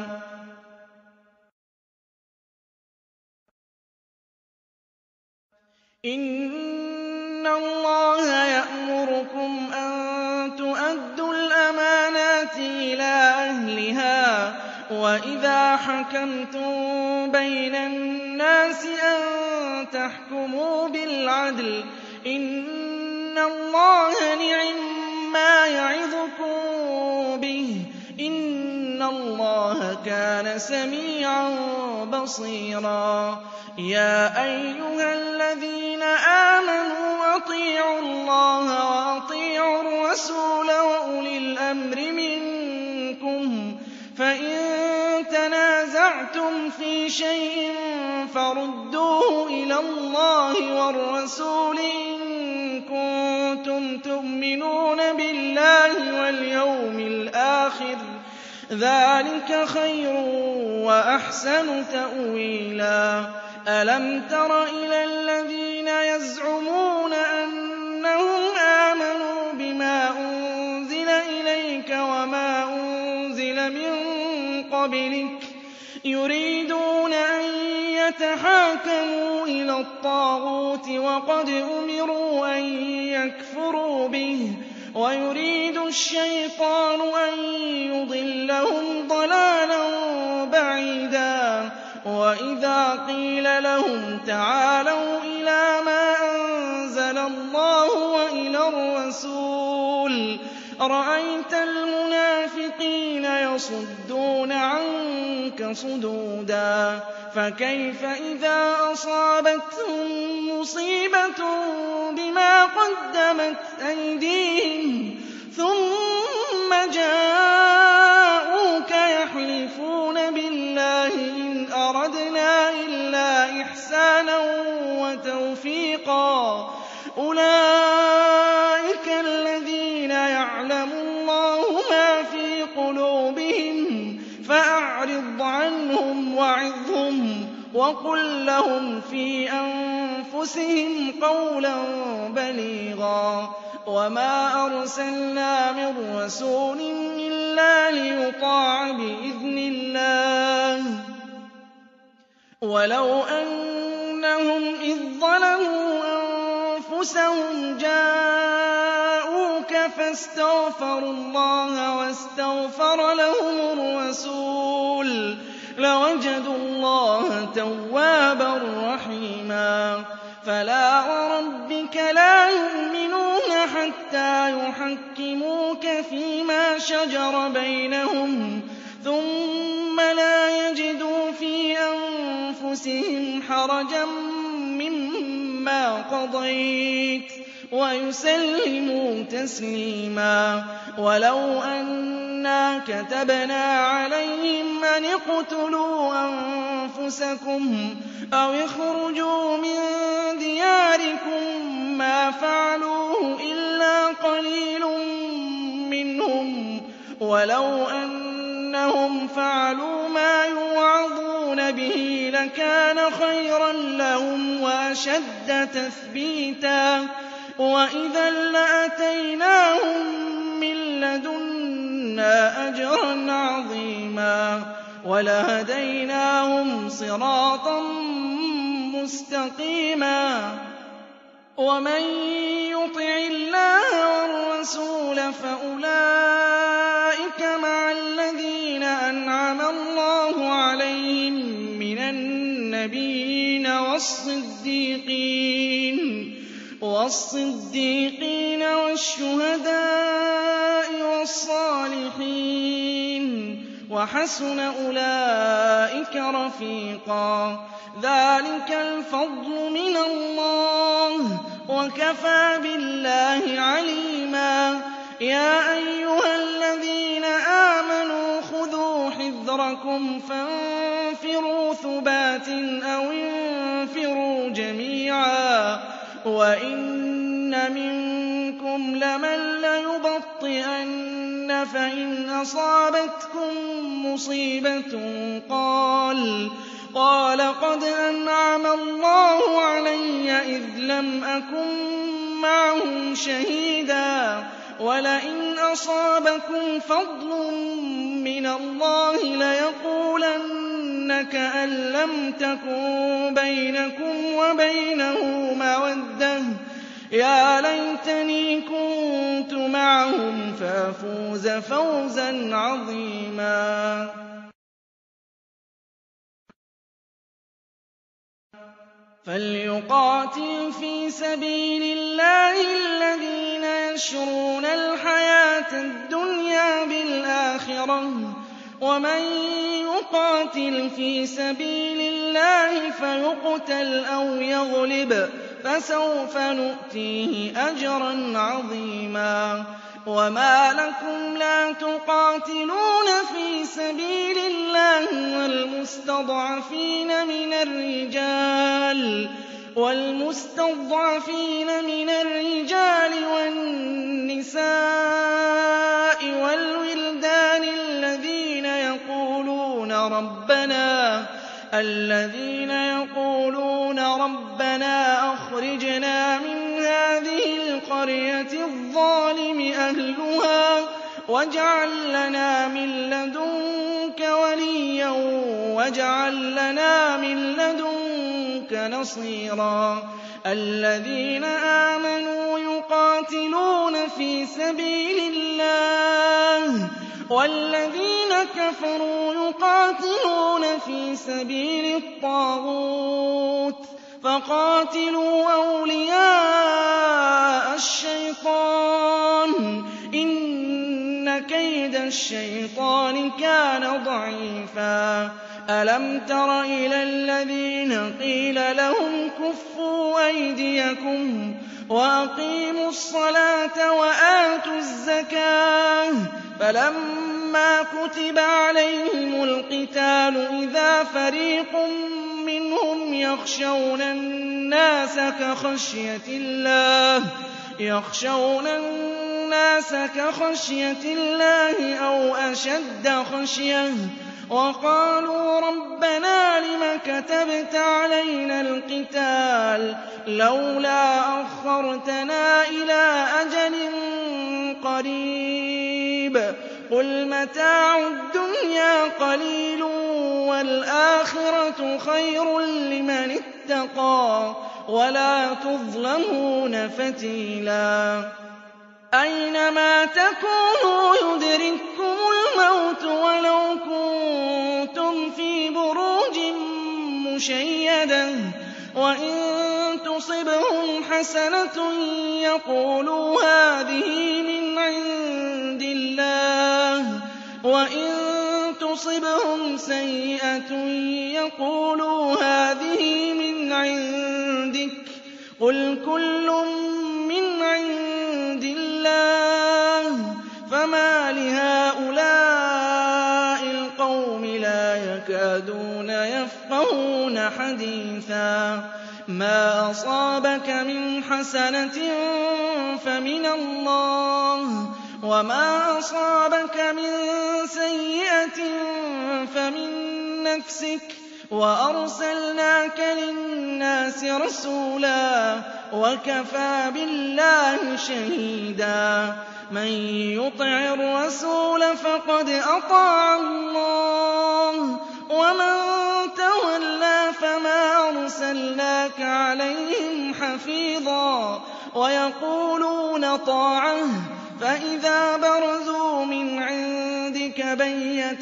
إِنَّ اللَّهَ يَأْمُرُكُمْ أَن تُؤَدُّوا الْأَمَانَاتِ إِلَىٰ أَهْلِهَا وَإِذَا حَكَمْتُم بَيْنَ النَّاسِ أَن تَحْكُمُوا بِالْعَدْلِ ۚ إِنَّ اللَّهَ نِعِمَّا يَعِظُكُم بِهِ ۗ إِنَّ اللَّهَ كَانَ سَمِيعًا بَصِيرًا يَا أَيُّهَا الَّذِينَ آمَنُوا أَطِيعُوا اللَّهَ وَأَطِيعُوا الرَّسُولَ وَأُولِي الْأَمْرِ مِنكُمْ ۖ فَإِن تَنَازَعْتُمْ فِي شَيْءٍ فَرُدُّوهُ إِلَى اللَّهِ وَالرَّسُولِ إِن كُنتُمْ تُؤْمِنُونَ بِاللَّهِ وَالْيَوْمِ الْآخِرِ ۚ ذَٰلِكَ خَيْرٌ وَأَحْسَنُ تَأْوِيلًا أَلَمْ تَرَ إِلَى الَّذِينَ يَزْعُمُونَ أَنَّهُمْ آمَنُوا بِمَا أُنزِلَ إِلَيْكَ وَمَا أُنزِلَ مِن قَبْلِكَ يُرِيدُونَ أَن يَتَحَاكَمُوا إِلَى الطَّاغُوتِ وَقَدْ أُمِرُوا أَن يَكْفُرُوا بِهِ وَيُرِيدُ الشَّيْطَانُ أَن يُضِلَّهُمْ ضَلَالًا بَعِيدًا وَإِذَا قِيلَ لَهُمْ تَعَالَوْا إِلَىٰ مَا أَنزَلَ اللَّهُ وَإِلَى الرَّسُولِ رَأَيْتَ الْمُنَافِقِينَ يَصُدُّونَ عَنكَ صُدُودًا فَكَيْفَ إِذَا أَصَابَتْهُم مُّصِيبَةٌ بِمَا قَدَّمَتْ أَيْدِيهِمْ ثُمَّ جَاءُوكَ يَحْلِفُونَ بِاللَّهِ إِنْ أَرَدْنَا إِلَّا إِحْسَانًا وَتَوْفِيقًا أُولَٰئِكَ الَّذِينَ يَعْلَمُ اللَّهُ مَا فِي قُلُوبِهِمْ فَأَعْرِضْ عَنْهُمْ وَعِظْهُمْ وَقُل لَّهُمْ فِي أَنفُسِهِمْ قَوْلًا بَلِيغًا وَمَا أَرْسَلْنَا مِن رَّسُولٍ إِلَّا لِيُطَاعَ بِإِذْنِ اللَّهِ ۚ وَلَوْ أَنَّهُمْ إِذ ظَّلَمُوا أَنفُسَهُمْ جَاءُوكَ فَاسْتَغْفَرُوا اللَّهَ وَاسْتَغْفَرَ لَهُمُ الرَّسُولُ لَوَجَدُوا اللَّهَ تَوَّابًا رَّحِيمًا فَلَا وَرَبِّكَ لَا يُؤْمِنُونَ حَتَّىٰ يُحَكِّمُوكَ فِيمَا شَجَرَ بَيْنَهُمْ ثُمَّ لَا يَجِدُوا فِي أَنفُسِهِمْ حَرَجًا مِّمَّا قَضَيْتَ وَيُسَلِّمُوا تَسْلِيمًا وَلَوْ أَنَّا كَتَبْنَا عَلَيْهِمْ أَنِ اقْتُلُوا أَنفُسَكُمْ أَوِ اخْرُجُوا مِن دِيَارِكُم مَّا فَعَلُوهُ إِلَّا قَلِيلٌ مِّنْهُمْ وَلَوْ أَنَّهُمْ فَعَلُوا مَا يُوعَظُونَ بِهِ لَكَانَ خَيْرًا لَّهُمْ وَأَشَدَّ تَثْبِيتًا وَإِذًا لَّآتَيْنَاهُم مِّن لَّدُنَّا أَجْرًا عَظِيمًا وَلَهَدَيْنَاهُمْ صِرَاطًا مُّسْتَقِيمًا وَمَن يُطِعِ اللَّهَ وَالرَّسُولَ فَأُولَٰئِكَ مَعَ الَّذِينَ أَنْعَمَ اللَّهُ عَلَيْهِم مِّنَ النَّبِيِّينَ وَالصِّدِّيقِينَ وَالصِّدِّيقِينَ وَالشُّهَدَاءِ وَالصَّالِحِينَ ۚ وَحَسُنَ أُولَٰئِكَ رَفِيقًا. ذَٰلِكَ الْفَضْلُ مِنَ اللَّهِ ۚ وَكَفَىٰ بِاللَّهِ عَلِيمًا. يَا أَيُّهَا الَّذِينَ آمَنُوا خُذُوا حِذْرَكُمْ فَانفِرُوا ثُبَاتٍ أَوِ انفِرُوا جَمِيعًا. وَإِنَّ مِنكُمْ لَمَن لَّيُبَطِّئَنَّ فَإِنْ أَصَابَتْكُم مُّصِيبَةٌ قَالَ قَدْ أَنْعَمَ اللَّهُ عَلَيَّ إِذْ لَمْ أَكُن مَّعَهُمْ شَهِيدًا. وَلَئِنْ أَصَابَكُمْ فَضْلٌ مِّنَ اللَّهِ لَيَقُولَنَّ كَأَن لَّمْ تَكُن بَيْنَكُمْ وَبَيْنَهُ مَوَدَّةٌ يَا لَيْتَنِي كُنتُ مَعَهُمْ فَأَفُوزَ فَوْزًا عَظِيمًا. فَلْيُقَاتِلْ فِي سَبِيلِ اللَّهِ الَّذِينَ يَشْرُونَ الْحَيَاةَ الدُّنْيَا بِالْآخِرَةِ ۖ وَمَن يُقَاتِلْ فِي سَبِيلِ اللَّهِ فَيُقْتَلْ أَوْ يَغْلِبْ فَسَوْفَ نُؤْتِيهِ أَجْرًا عَظِيمًا. وَمَا لَكُمْ لَا تُقَاتِلُونَ فِي سَبِيلِ اللَّهِ وَالْمُسْتَضْعَفِينَ مِنَ الرِّجَالِ وَالنِّسَاءِ وَالْوِلْدَانِ الَّذِينَ يَقُولُونَ رَبَّنَا أَخْرِجْنَا مِنْ هَٰذِهِ الْقَرْيَةِ الظَّالِمِ أَهْلُهَا وَاجْعَل لَّنَا مِن لَّدُنكَ وَلِيًّا وَاجْعَل لَّنَا مِن لَّدُنكَ نَصِيرًا. الَّذِينَ آمَنُوا يُقَاتِلُونَ فِي سَبِيلِ اللَّهِ وَالَّذِينَ كَفَرُوا يُقَاتِلُونَ فِي سَبِيلِ الطَّاغُوتِ فَقَاتِلُوا أَوْلِيَاءَ الشَّيْطَانِ ۖ إِنَّ كَيْدَ الشَّيْطَانِ كَانَ ضَعِيفًا. أَلَمْ تَرَ إِلَى الَّذِينَ قِيلَ لَهُمْ كُفُّوا أَيْدِيَكُمْ وَأَقِيمُوا الصَّلَاةَ وَآتُوا الزَّكَاةَ فَلَمَّا كُتِبَ عَلَيْهِمُ الْقِتَالُ إِذَا فَرِيقٌ مِّنْهُمْ يَخْشَوْنَ النَّاسَ كَخَشْيَةِ اللَّهِ أَوْ أَشَدَّ خَشْيَةً وَقَالُوا رَبَّنَا لِمَ كَتَبْتَ عَلَيْنَا الْقِتَالَ لَوْلَا أَخَّرْتَنَا إِلَىٰ أَجَلٍ قَرِيبٍ قُلْ مَتَاعُ الدُّنْيَا قَلِيلٌ وَالْآخِرَةُ خَيْرٌ لِّمَنِ اتَّقَىٰ وَلَا تُظْلَمُونَ فَتِيلًا. أَيْنَمَا تَكُونُوا يُدْرِككُّمُ الْمَوْتُ وَلَوْ كُنتُمْ فِي بُرُوجٍ مُّشَيَّدَةٍ وَإِن تُصِبْهُمْ حَسَنَةٌ يَقُولُوا هَٰذِهِ مِنْ عِندِ اللَّهِ وَإِن تُصِبْهُمْ سَيِّئَةٌ يَقُولُوا هَٰذِهِ مِنْ عِندِكَ قُلْ كُلٌّ مِّنْ عِندِ اللَّهِ فَمَا لِهَٰؤُلَاءِ الْقَوْمِ لَا يَكَادُونَ يَفْقَهُونَ حَدِيثًا. مَا أَصَابَكَ مِنْ حَسَنَةٍ فَمِنَ اللَّهِ وَمَا أَصَابَكَ مِن سَيِّئَةٍ فَمِن نَّفْسِكَ وَأَرْسَلْنَاكَ لِلنَّاسِ رَسُولًا وَكَفَىٰ بِاللَّهِ شَهِيدًا. مَن يُطِعِ الرَّسُولَ فَقَدْ أَطَاعَ اللَّهَ وَمَن تَوَلَّىٰ فَمَا أَرْسَلْنَاكَ عَلَيْهِمْ حَفِيظًا. وَيَقُولُونَ طَاعَةٌ فَإِذَا بَرَزُوا مِنْ عِندِكَ بَيَّتَ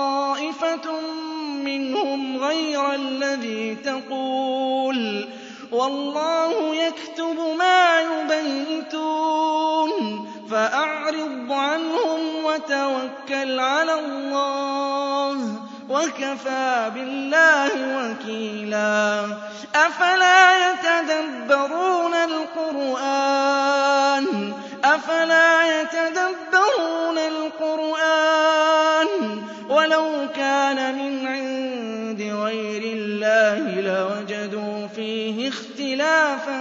طَائِفَةٌ مِّنْهُمْ غَيْرَ الَّذِي تَقُولُ وَاللَّهُ يَكْتُبُ مَا يُبَيِّتُونَ فَأَعْرِضْ عَنْهُمْ وَتَوَكَّلْ عَلَى اللَّهِ ۚ وَكَفَىٰ بِاللَّهِ وَكِيلًا أَفَلَا يَتَدَبَّرُونَ الْقُرْآنَ وَلَوْ كَانَ مِنْ عِندِ غَيْرِ اللَّهِ لَوَجَدُوا فِيهِ اخْتِلَافًا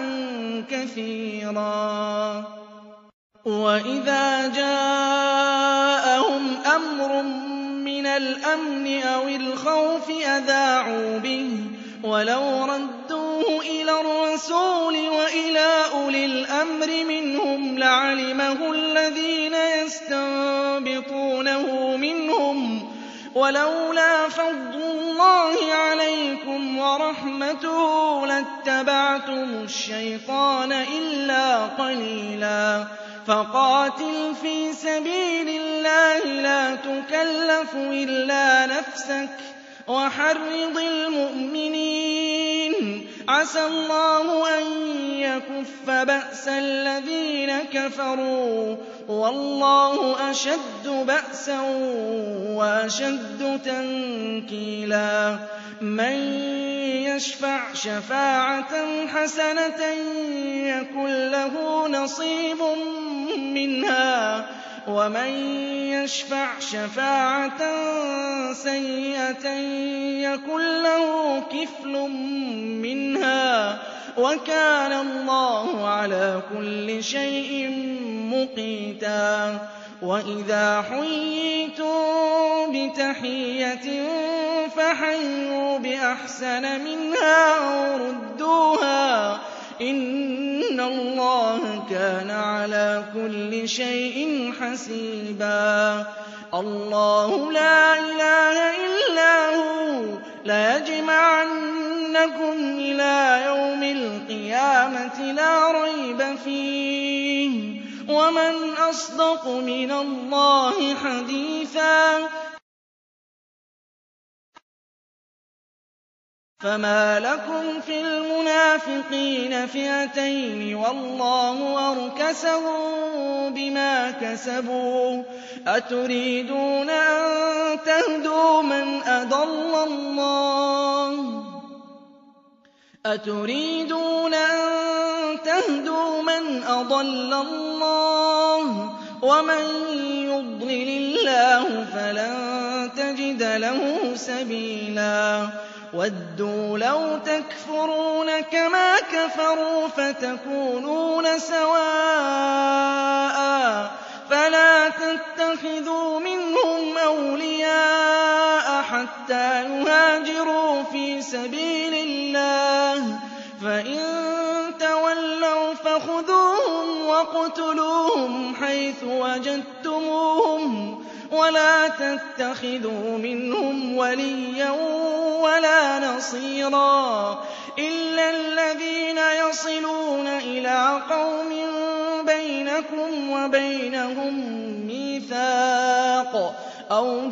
كَثِيرًا وَإِذَا جَاءَهُمْ أَمْرٌ مِّنَ الْأَمْنِ أَوِ الْخَوْفِ أَذَاعُوا بِهِ وَلَوْ رَدُّوهُ إِلَى الرَّسُولِ وَإِلَىٰ أُولِي الْأَمْرِ مِنْهُمْ لَعَلِمَهُ الَّذِينَ يَسْتَنبِطُونَهُ مِنْهُمْ ۗ وَلَوْلَا فَضْلُ اللَّهِ عَلَيْكُمْ وَرَحْمَتُهُ لَاتَّبَعْتُمُ الشَّيْطَانَ إِلَّا قَلِيلًا فَقَاتِلْ فِي سَبِيلِ اللَّهِ لَا تُكَلَّفُ إِلَّا نَفْسَكَ وَحَرِّضِ الْمُؤْمِنِينَ عَسَى اللَّهُ أَن يَكُفَّ بَأْسَ الَّذِينَ كَفَرُوا ۚ وَاللَّهُ أَشَدُّ بَأْسًا وَأَشَدُّ تَنكِيلًا مَّن يَشْفَعْ شَفَاعَةً حَسَنَةً يَكُن لَّهُ نَصِيبٌ مِّنْهَا وَمَن يَشْفَعْ شَفَاعَةً سَيِّئَةً يَكُن لَّهُ كِفْلٌ مِّنْهَا ۗ وَكَانَ اللَّهُ عَلَىٰ كُلِّ شَيْءٍ مُّقِيتًا وَإِذَا حُيِّيتُم بِتَحِيَّةٍ فَحَيُّوا بِأَحْسَنَ مِنْهَا أَوْ رُدُّوهَا ۗ إِنَّ اللَّهَ كَانَ عَلَىٰ كُلِّ شَيْءٍ حَسِيبًا اللَّهُ لَا إِلَٰهَ إِلَّا هُوَ لَيَجْمَعَنَّكُمْ إِلَىٰ يَوْمِ الْقِيَامَةِ لَا رَيْبَ فِيهِ ۗ وَمَنْ أَصْدَقُ مِنَ اللَّهِ حَدِيثًا فَمَا لَكُمْ فِي الْمُنَافِقِينَ فِئَتَيْنِ وَاللَّهُ أَرْكَسَهُم بِمَا كَسَبُوا ۚ أَتُرِيدُونَ أَن تَهْدُوا مَنْ أَضَلَّ اللَّهُ ۖ وَمَن يُضْلِلِ اللَّهُ فَلَن تَجِدَ لَهُ سَبِيلًا وَدُّوا لَوْ تَكْفُرُونَ كَمَا كَفَرُوا فَتَكُونُونَ سَوَاءً فَلَا تَتَّخِذُوا مِنْهُمْ أَوْلِيَاءَ حَتَّىٰ يُهَاجِرُوا فِي سَبِيلِ اللَّهِ ۚ فَإِن تَوَلَّوْا فَخُذُوهُمْ وَاقْتُلُوهُمْ حَيْثُ وَجَدتُّمُوهُمْ ۖ وَلَا تَتَّخِذُوا مِنْهُمْ وَلِيًّا وَلَا نَصِيرًا إِلَّا الَّذِينَ يَصِلُونَ إِلَىٰ قَوْمٍ بَيْنَكُمْ وَبَيْنَهُم مِّيثَاقٌ أَوْ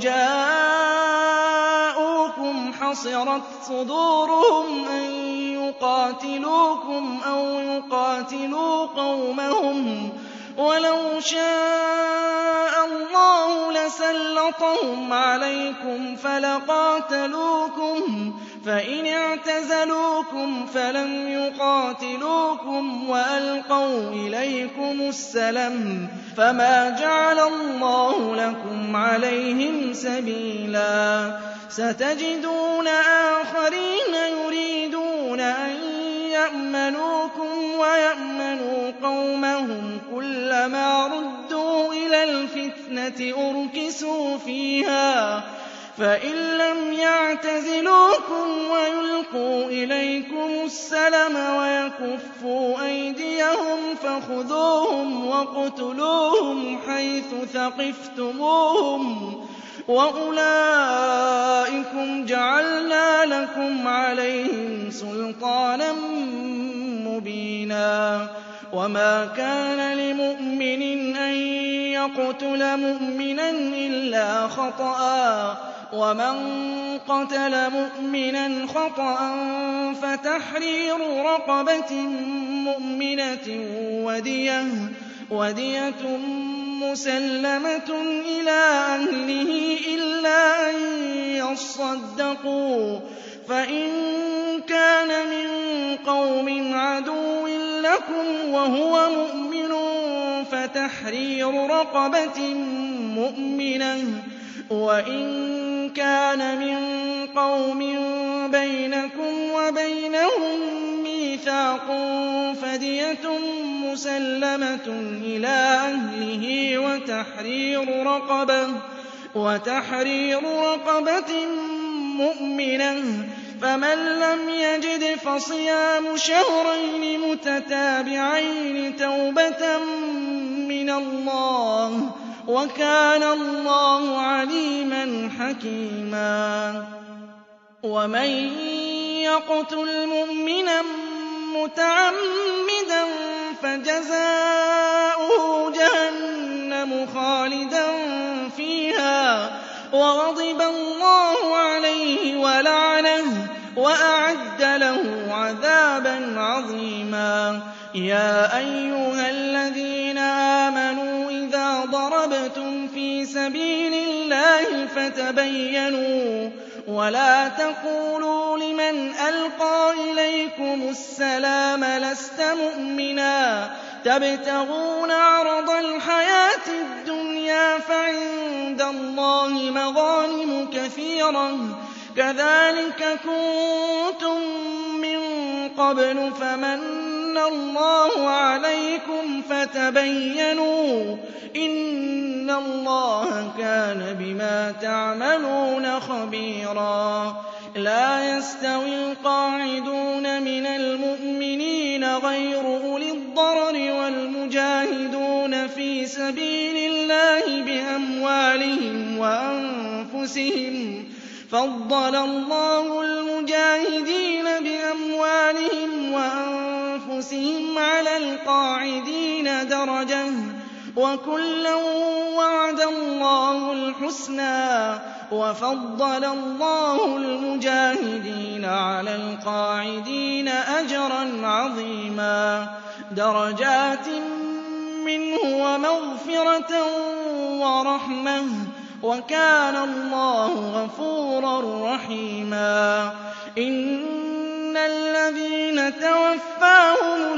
جَاءُوكُمْ حَصِرَتْ صُدُورُهُمْ أَن يُقَاتِلُوكُمْ أَوْ يُقَاتِلُوا قَوْمَهُمْ ۚ وَلَوْ شَاءَ اللَّهُ لَسَلَّطَهُمْ عَلَيْكُمْ فَلَقَاتَلُوكُمْ ۚ فَإِنِ اعْتَزَلُوكُمْ فَلَمْ يُقَاتِلُوكُمْ وَأَلْقَوْا إِلَيْكُمُ السَّلَمَ فَمَا جَعَلَ اللَّهُ لَكُمْ عَلَيْهِمْ سَبِيلًا سَتَجِدُونَ آخَرِينَ يُرِيدُونَ أَن يَأْمَنُوكُمْ وَيَأْمَنُوا قَوْمَهُمْ كُلَّمَا رُدُّوا إِلَى الْفِتْنَةِ أُرْكِسُوا فِيهَا فَإِن لَّمْ يَعْتَزِلُوكُمْ وَيُلْقُوا إِلَيْكُمُ السَّلَمَ وَيَكُفُّوا أَيْدِيَهُمْ فَخُذُوهُمْ وَاقْتُلُوهُمْ حَيْثُ ثَقِفْتُمُوهُمْ ۚ وَأُولَٰئِكُمْ جَعَلْنَا لَكُمْ عَلَيْهِمْ سُلْطَانًا مُّبِينًا وَمَا كَانَ لِمُؤْمِنٍ أَن يَقْتُلَ مُؤْمِنًا إِلَّا خَطَأً ۚ ومن قتل مؤمنا خطأ فتحرير رقبة مؤمنة ودية مسلمة إلى أهله إلا أن يصدقوا، فإن كان من قوم عدو لكم وهو مؤمن فتحرير رقبة مؤمنة، وإن كان من قوم بينكم وبينهم ميثاق فدية مسلمة إلى أهله وتحرير رقبة مؤمنة، فمن لم يجد فصيام شهرين متتابعين توبة من الله، وكان الله عليما حكيما. ومن يقتل مؤمنا متعمدا فجزاؤه جهنم خالدا فيها وغضب الله عليه ولعنه وأعد له عذابا عظيما. يا أيها الذين آمنوا إذا ضربتم في سبيل الله فتبينوا ولا تقولوا لمن ألقى إليكم السلام لست مؤمنا تبتغون عرض الحياة الدنيا فعند الله مغانم كثيرة كذلك كنتم من قبل فمن الله عليكم فتبينوا إن الله كان بما تعملون خبيرا. لا يستوي القاعدون من المؤمنين غير أولي الضرر والمجاهدون في سبيل الله بأموالهم وأنفسهم فضل الله المجاهدين بأموالهم وأنفسهم على القاعدين درجة وكلا وعد الله الحسنى وفضل الله المجاهدين على القاعدين أجرا عظيما درجات منه ومغفرة ورحمة وكان الله غفورا رحيما. إن الذين توفاهم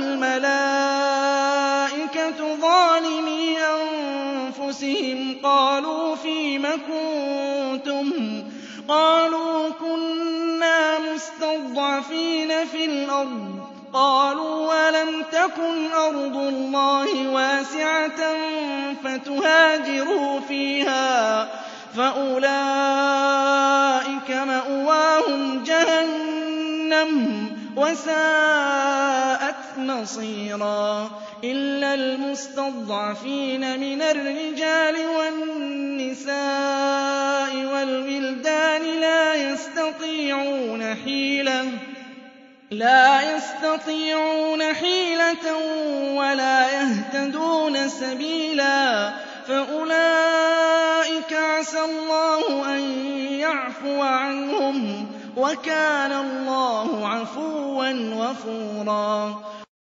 الملائكة ظالمي أنفسهم قالوا فيم كنتم قالوا كنا مستضعفين في الأرض قالوا ألم تكن أرض الله واسعة فتهاجروا فيها فأولئك مأواهم جهنم وساءت مصيرا. إلا المستضعفين من الرجال والنساء والولدان لا يستطيعون حيلة ولا يهتدون سبيلا فأولئك عسى الله أن يعفو عنهم وكان الله عفوا غفورا.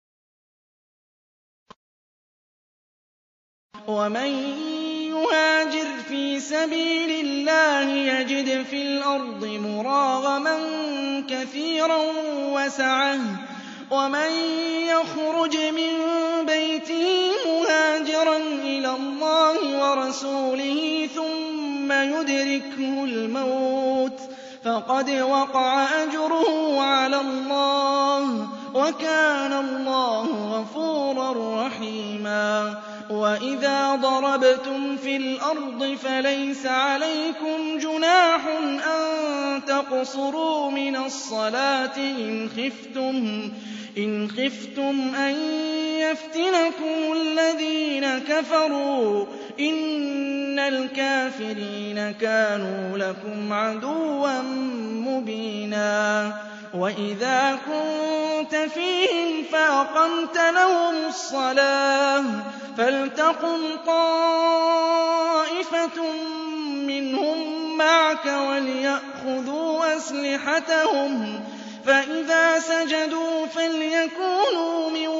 ومن يهاجر في سبيل الله يجد في الأرض مراغما كثيرا وسعة ومن يخرج من بيته مهاجرا إلى الله ورسوله ثم يدركه الموت فقد وقع أجره على الله وكان الله غفورا رحيما. وإذا ضربتم في الأرض فليس عليكم جناح أن تقصروا من الصلاة إن خفتم أن يفتنكم الذين كفروا إن الكافرين كانوا لكم عدوا مبينا. وإذا كنت فيهم فأقمت لهم الصلاة فلتقم طائفة منهم معك معك وليأخذوا أسلحتهم فإذا سجدوا فليكونوا من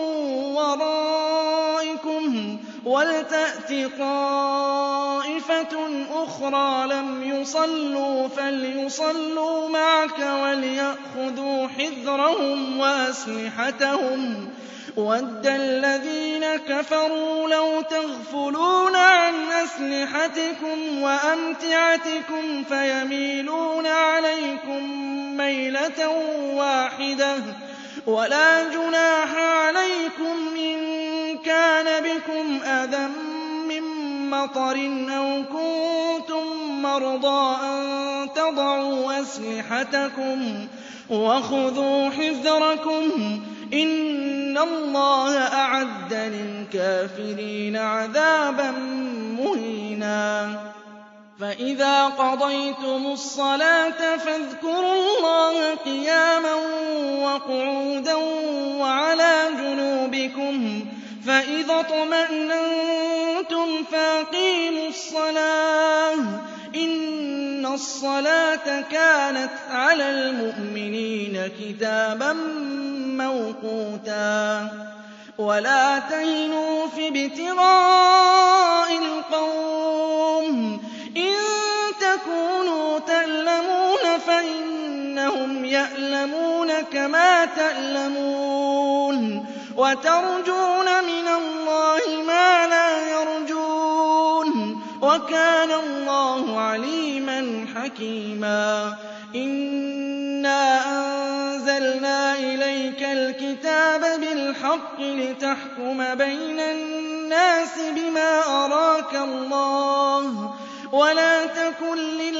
ورائكم ولتأت طائفة أخرى لم يصلوا فليصلوا معك وليأخذوا حذرهم وأسلحتهم وَدَّ الَّذِينَ كَفَرُوا لَوْ تَغْفُلُونَ عَنْ أَسْلِحَتِكُمْ وَأَمْتِعَتِكُمْ فَيَمِيلُونَ عَلَيْكُم مَّيْلَةً وَاحِدَةً وَلَا جُنَاحَ عَلَيْكُمْ إِن كَانَ بِكُمْ أَذًى مِّن مَّطَرٍ أَوْ كُنتُم مَّرْضَىٰ أَن تَضَعُوا أَسْلِحَتَكُمْ وَخُذُوا حِذْرَكُمْ إِنَّ اللَّهَ أَعَدَّ لِلْكَافِرِينَ عَذَابًا مُّهِينًا فَإِذَا قَضَيْتُمُ الصَّلَاةَ فاذْكُرُوا اللَّهَ قِيَامًا وَقُعُودًا وَعَلَىٰ جُنُوبِكُمْ فَإِذَا اطْمَأْنَنتُمْ فَأَقِيمُوا الصَّلَاةَ إِنَّ الصَّلَاةَ كَانَتْ عَلَى الْمُؤْمِنِينَ كِتَابًا مَّوْقُوتًا وَلَا تَهِنُوا فِي ابْتِغَاءِ الْقَوْمِ إِن تَكُونُوا تَأْلَمُونَ فَإِنَّهُمْ يَأْلَمُونَ كَمَا تَأْلَمُونَ وَتَرْجُونَ مِنَ اللَّهِ مَا لَا يَرْجُونَ وَكَانَ اللَّهُ عَلِيمًا حَكِيمًا إِنَّا أَنزَلْنَا إِلَيْكَ الْكِتَابَ بِالْحَقِّ لِتَحْكُمَ بَيْنَ النَّاسِ بِمَا أَرَاكَ اللَّهُ وَلَا تَكُن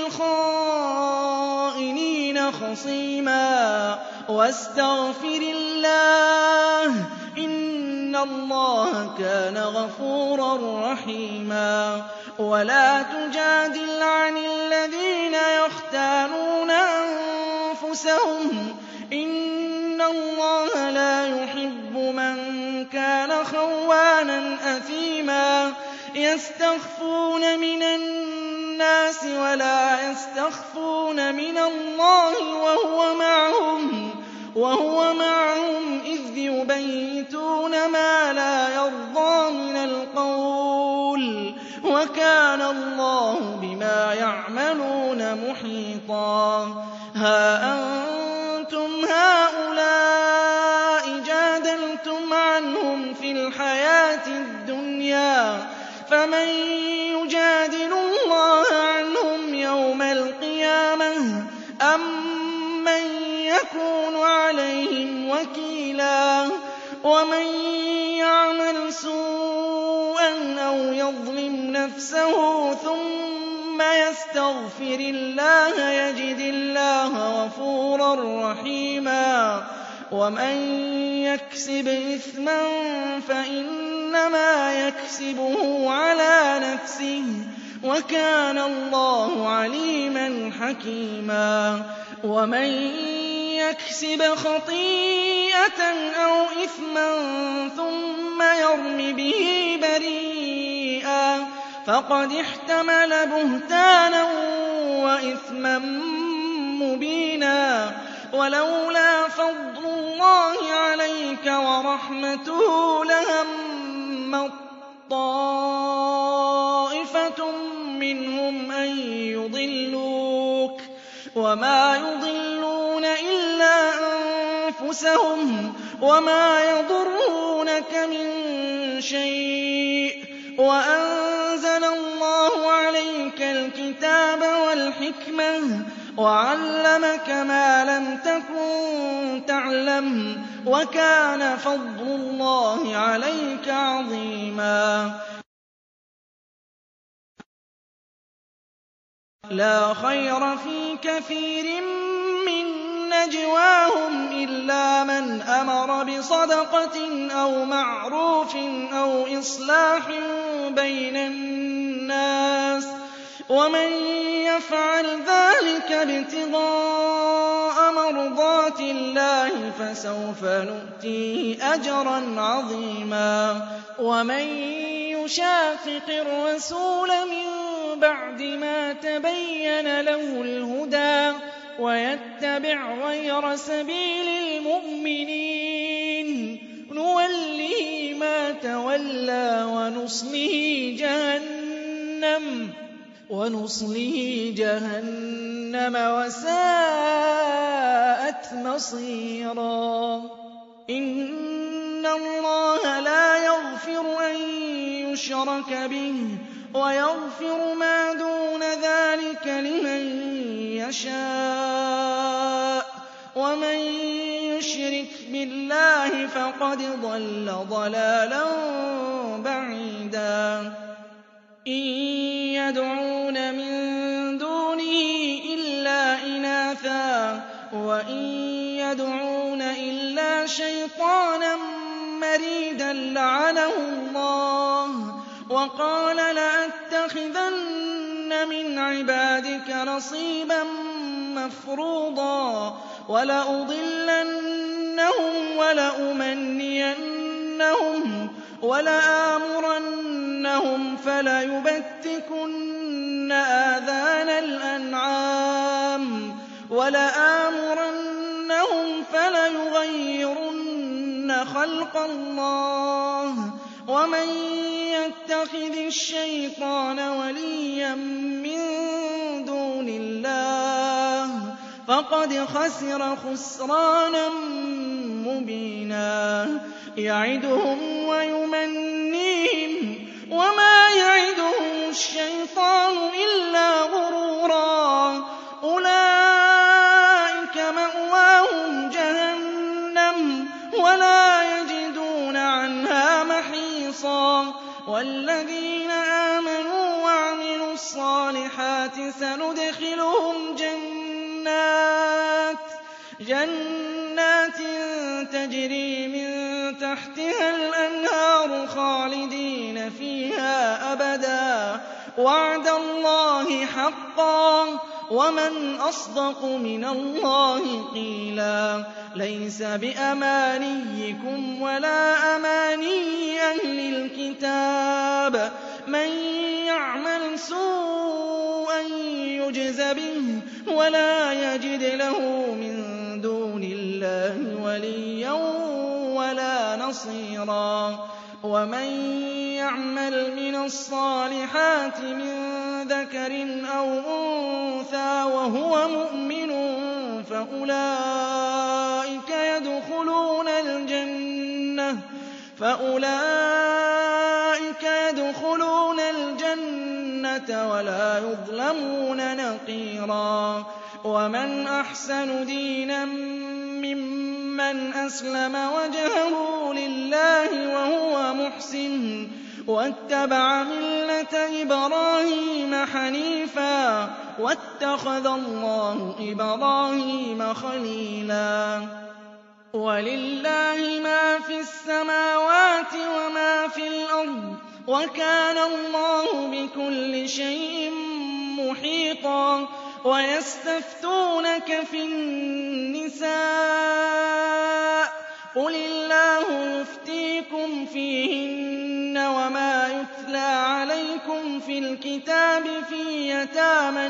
لِّلْخَائِنِينَ خَصِيمًا وَاسْتَغْفِرِ اللَّهَ ۖ إِنَّ اللَّهَ كَانَ غَفُورًا رَّحِيمًا وَلَا تُجَادِلْ عَنِ الَّذِينَ يَخْتَانُونَ أَنفُسَهُمْ ۚ إِنَّ اللَّهَ لَا يُحِبُّ مَن كَانَ خَوَّانًا أَثِيمًا يَسْتَخْفُونَ مِنَ النَّاسِ وَلَا يَسْتَخْفُونَ مِنَ اللَّهِ وَهُوَ مَعَهُمْ إِذْ يُبَيِّتُونَ مَا لَا يَرْضَىٰ مِنَ الْقَوْلِ ۚ وَكَانَ اللَّهُ بِمَا يَعْمَلُونَ مُحِيطًا هَا أَنتُمْ هَٰؤُلَاءِ جَادَلْتُمْ عَنْهُمْ فِي الْحَيَاةِ الدُّنْيَا فَمَن يُجَادِلُ اللَّهَ عَنْهُمْ يَوْمَ الْقِيَامَةِ أَم مَّن يَكُونُ عَلَيْهِمْ وَكِيلًا وَمَن يَعْمَلْ سُوءًا أَوْ يَظْلِمْ نَفْسَهُ ثُمَّ يَسْتَغْفِرِ اللَّهَ يَجِدِ اللَّهَ غَفُورًا رَّحِيمًا وَمَن يَكْسِبْ إِثْمًا فَإِنَّمَا يَكْسِبُهُ عَلَىٰ نَفْسِهِ ۚ وَكَانَ اللَّهُ عَلِيمًا حَكِيمًا وَمَن يَكْسِبْ خَطِيئَةً أَوْ إِثْمًا ثُمَّ يَرْمِ بِهِ بريئا فَقَدِ احْتَمَلَ بُهْتَانًا وَإِثْمًا مُّبِينًا وَلَوْلَا فَضْلُ اللَّهِ عَلَيْكَ وَرَحْمَتُهُ لَهَمَّت طَّائِفَةٌ مِّنْهُمْ أَن يُضِلُّوكَ وَمَا يُضِلُّونَ إِلَّا أَنفُسَهُمْ وَمَا يَضُرُّونَكَ مِن شَيْءٍ وَأَنزَلَ اللَّهُ عَلَيْكَ الْكِتَابَ وَالْحِكْمَةَ وَعَلَّمَكَ مَا لَمْ تَكُن تَعْلَمُ وَكَانَ فَضْلُ اللَّهِ عَلَيْكَ عَظِيمًا لَا خَيْرَ فِي كَثِيرٍ مِّن نَّجْوَاهُمْ إِلَّا مَنْ أَمَرَ بِصَدَقَةٍ أَوْ مَعْرُوفٍ أَوْ إِصْلَاحٍ بَيْنَ النَّاسِ ۚ وَمَن يَفْعَلْ ذَٰلِكَ ابْتِغَاءَ مَرْضَاتِ اللَّهِ فَسَوْفَ نُؤْتِيهِ أَجْرًا عَظِيمًا وَمَن يُشَاقِقِ الرَّسُولَ مِن بَعْدِ مَا تَبَيَّنَ لَهُ الْهُدَىٰ وَيَتَّبِعْ غَيْرَ سَبِيلِ الْمُؤْمِنِينَ نُوَلِّهِ مَا تَوَلَّىٰ وَنُصْلِهِ جَهَنَّمَ وَسَاءَتْ مَصِيرًا إِنَّ اللَّهَ لَا يَغْفِرُ أَن يُشْرَكَ بِهِ وَيَغْفِرُ مَا دُونَ ذَٰلِكَ لِمَن يَشَاءُ ۚ وَمَن يُشْرِكْ بِاللَّهِ فَقَدْ ضَلَّ ضَلَالًا بَعِيدًا إِن يَدْعُونَ مِن دُونِهِ إِلَّا إِنَاثًا وَإِن يَدْعُونَ إِلَّا شَيْطَانًا مَّرِيدًا لَّعَنَهُ اللَّهُ وَقَالَ لَأَتَّخِذَنَّ مِنْ عِبَادِكَ نَصِيبًا مَّفْرُوضًا وَلَأُضِلَّنَّهُمْ وَلَأُمَنِّيَنَّهُمْ وَلَآمُرَنَّهُمْ فَلَيُبَتِّكُنَّ آذَانَ الْأَنْعَامِ وَلَآمُرَنَّهُمْ فَلَيُغَيِّرُنَّ خَلْقَ اللَّهِ ۚ وَمَن يَتَّخِذِ الشَّيْطَانَ وَلِيًّا مِّن دُونِ اللَّهِ فَقَدْ خَسِرَ خُسْرَانًا مُّبِينًا يَعِدُهُمْ وَيُمَنِّيهِمْ وَمَا يَعِدُهُمُ الشَّيْطَانُ إِلَّا غُرُورًا أُولَٰئِكَ مَأْوَاهُمْ جَهَنَّمُ وَلَا يَجِدُونَ عَنْهَا مَحِيصًا وَالَّذِينَ آمَنُوا وَعَمِلُوا الصَّالِحَاتِ سَنُدْخِلُهُمْ جَنَّاتٍ تَجْرِي مِن تَحْتِهَا الْأَنْهَارُ خَالِدِينَ فِيهَا أَبَدًا ۖ وَعْدَ اللَّهِ حَقًّا ۚ وَمَنْ أَصْدَقُ مِنَ اللَّهِ قِيلًا لَّيْسَ بِأَمَانِيِّكُمْ وَلَا أَمَانِيِّ أَهْلِ الْكِتَابِ مَن يَعْمَلْ سُوءًا يُجْزَ بِهِ وَلَا يَجِدْ لَهُ مِن دُونِ اللَّهِ وَلِيًّا وَلَا نَصِيرًا وَمَن يَعْمَلْ مِنَ الصَّالِحَاتِ مِن ذَكَرٍ أَوْ أُنثَىٰ وَهُوَ مُؤْمِنٌ فَأُولَٰئِكَ يَدْخُلُونَ الْجَنَّةَ وَلَا يُظْلَمُونَ نَقِيرًا وَمَنْ أَحْسَنُ دِينًا مِّمَّنْ أَسْلَمَ وَجْهَهُ لِلَّهِ وَهُوَ مُحْسِنٌ وَاتَّبَعَ مِلَّةَ إِبْرَاهِيمَ حَنِيفًا ۗ وَاتَّخَذَ اللَّهُ إِبْرَاهِيمَ خَلِيلًا وَلِلَّهِ مَا فِي السَّمَاوَاتِ وَمَا فِي الْأَرْضِ ۚ وَكَانَ اللَّهُ بِكُلِّ شَيْءٍ مُّحِيطًا وَيَسْتَفْتُونَكَ فِي النِّسَاءِ ۖ قُلِ اللَّهُ يُفْتِيكُمْ فِيهِنَّ وَمَا يُتْلَىٰ عَلَيْكُمْ فِي الْكِتَابِ فِي يَتَامَى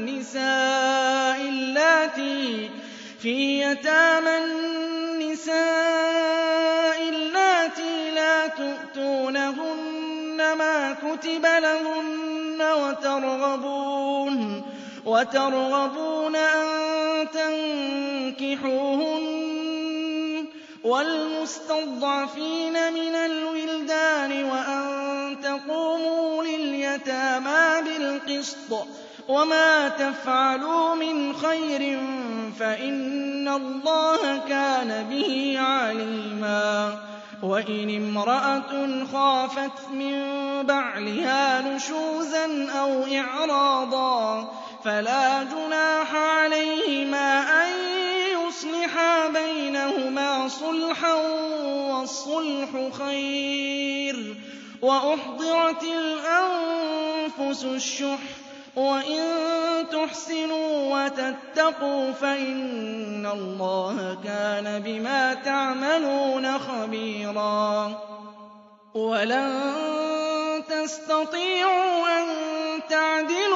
النِّسَاءِ اللَّاتِي لَا تُؤْتُونَهُنَّ مَا كُتِبَ لَهُنَّ وَتَرْغَبُونَ أَن تَنكِحُوهُنَّ وَالْمُسْتَضْعَفِينَ مِنَ الْوِلْدَانِ وَأَن تَقُومُوا لِلْيَتَامَىٰ بِالْقِسْطِ ۚ وَمَا تَفْعَلُوا مِنْ خَيْرٍ فَإِنَّ اللَّهَ كَانَ بِهِ عَلِيمًا وَإِنِ امْرَأَةٌ خَافَتْ مِن بَعْلِهَا نُشُوزًا أَوْ إِعْرَاضًا فَلَا جُنَاحَ عَلَيْهِمَا أَن يُصْلِحَا بَيْنَهُمَا صُلْحًا ۚ وَالصُّلْحُ خَيْرٌ ۗ وَأُحْضِرَتِ الْأَنفُسُ الشُّحَّ ۚ وَإِن تُحْسِنُوا وَتَتَّقُوا فَإِنَّ اللَّهَ كَانَ بِمَا تَعْمَلُونَ خَبِيرًا وَلَن تَسْتَطِيعُوا أَن تَعْدِلُوا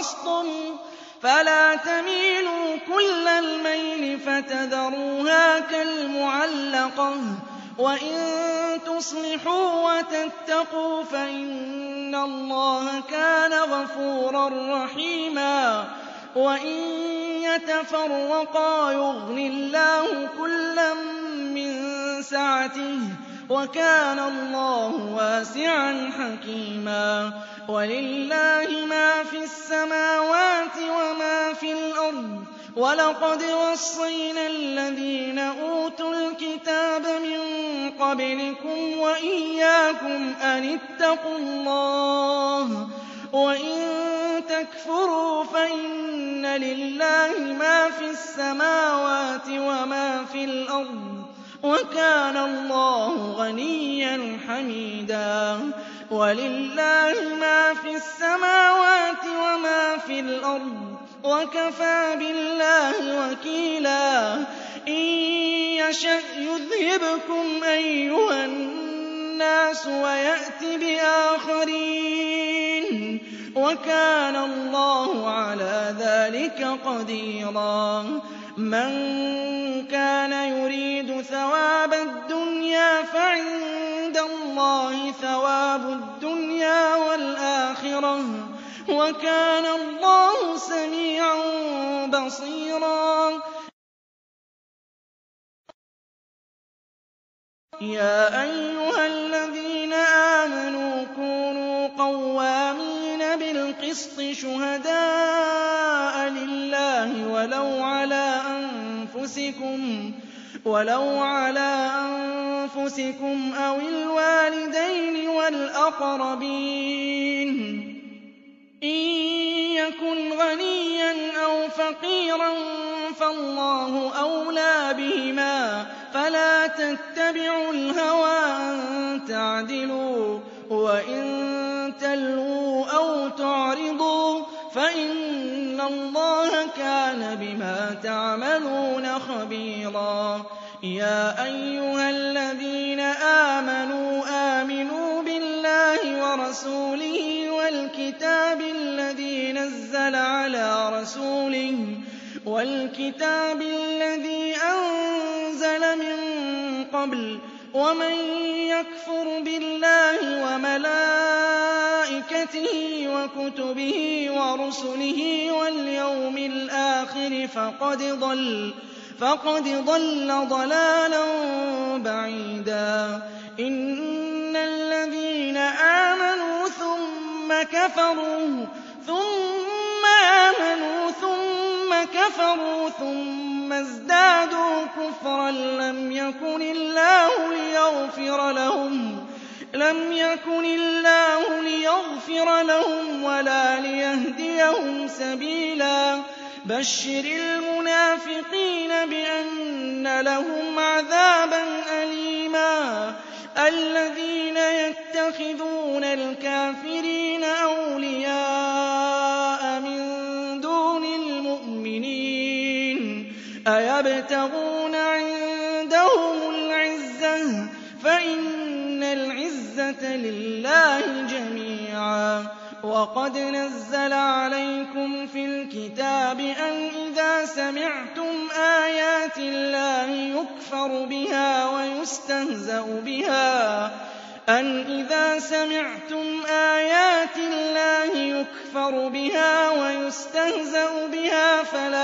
خَصَصْتُمْ فَلَا تَمِيلُوا كُلَّ الْمَيْلِ فَتَذَرُوهَا كَالْمُعَلَّقَةِ ۚ وَإِن تُصْلِحُوا وَتَتَّقُوا فَإِنَّ اللَّهَ كَانَ غَفُورًا رَّحِيمًا. وَإِن يَتَفَرَّقَا يُغْنِ اللَّهُ كُلًّا مِّن سَعَتِهِ ۚ وَكَانَ اللَّهُ وَاسِعًا حَكِيمًا. وَلِلَّهِ مَا فِي السَّمَاوَاتِ وَمَا فِي الْأَرْضِ ۗ وَلَقَدْ وَصَّيْنَا الَّذِينَ أُوتُوا الْكِتَابَ مِن قَبْلِكُمْ وَإِيَّاكُمْ أَنِ اتَّقُوا اللَّهَ ۚ وَإِن تَكْفُرُوا فَإِنَّ لِلَّهِ مَا فِي السَّمَاوَاتِ وَمَا فِي الْأَرْضِ ۚ وَكَانَ اللَّهُ غَنِيًّا حَمِيدًا. وَلِلَّهِ مَا فِي السَّمَاوَاتِ وَمَا فِي الْأَرْضِ ۚ وَكَفَىٰ بِاللَّهِ وَكِيلًا. إِن يَشَأْ يُذْهِبْكُمْ أَيُّهَا النَّاسُ وَيَأْتِ بِآخَرِينَ ۚ وَكَانَ اللَّهُ عَلَىٰ ذَٰلِكَ قَدِيرًا. مَّن كَانَ يُرِيدُ ثَوَابَ الدُّنْيَا فَعِندَ اللَّهِ ثَوَابُ الدُّنْيَا وَالْآخِرَةِ ۚ وَكَانَ اللَّهُ سَمِيعًا بَصِيرًا. يَا أَيُّهَا الَّذِينَ آمَنُوا كُونُوا قَوَّامِينَ بِالْقِسْطِ شُهَدَاءَ لِلَّهِ وَلَوْ عَلَىٰ أَنفُسِكُمْ أَوِ الْوَالِدَيْنِ وَالْأَقْرَبِينَ ۚ إِن يَكُنْ غَنِيًّا أَوْ فَقِيرًا فَاللَّهُ أَوْلَىٰ بِهِمَا ۖ فَلَا تَتَّبِعُوا الْهَوَىٰ أَن تَعْدِلُوا ۚ وَإِن تَلْوُوا أَوْ تُعْرِضُوا فَإِنَّ اللَّهَ كَانَ بِمَا تَعْمَلُونَ خَبِيرًا. يَا أَيُّهَا الَّذِينَ آمَنُوا آمِنُوا بِاللَّهِ وَرَسُولِهِ وَالْكِتَابِ الَّذِي نَزَّلَ عَلَىٰ رَسُولِهِ وَالْكِتَابِ الَّذِي أَنزَلَ مِن قَبْلُ ۚ وَمَن يَكْفُرْ بِاللَّهِ وَمَلَائِكَتِهِ وَكُتُبِهِ وَرُسُلِهِ وَالْيَوْمِ الْآخِرِ فَقَدْ ضَلَّ ضَلَالًا بَعِيدًا. إِنَّ الَّذِينَ آمَنُوا ثُمَّ كَفَرُوا ثُمَّ ازْدَادُوا كُفْرًا لَّمْ يَكُنِ اللَّهُ لِيَغْفِرَ لَهُمْ وَلَا لِيَهْدِيَهُمْ سَبِيلًا. بَشِّرِ الْمُنَافِقِينَ بِأَنَّ لَهُمْ عَذَابًا أَلِيمًا. الَّذِينَ يَتَّخِذُونَ الْكَافِرِينَ أَوْلِيَاءَ مِن دُونِ الْمُؤْمِنِينَ أَيَبْتَغُونَ عِندَهُمُ الْعِزَّةَ فَإِنَّ الْعِزَّةَ لِلَّهِ جَمِيعًا. وَقَدْ نَزَّلَ عَلَيْكُمْ فِي الْكِتَابِ أَنْ إِذَا سَمِعْتُمْ آيَاتِ اللَّهِ يُكْفَرُ بِهَا وَيُسْتَهْزَأُ بِهَا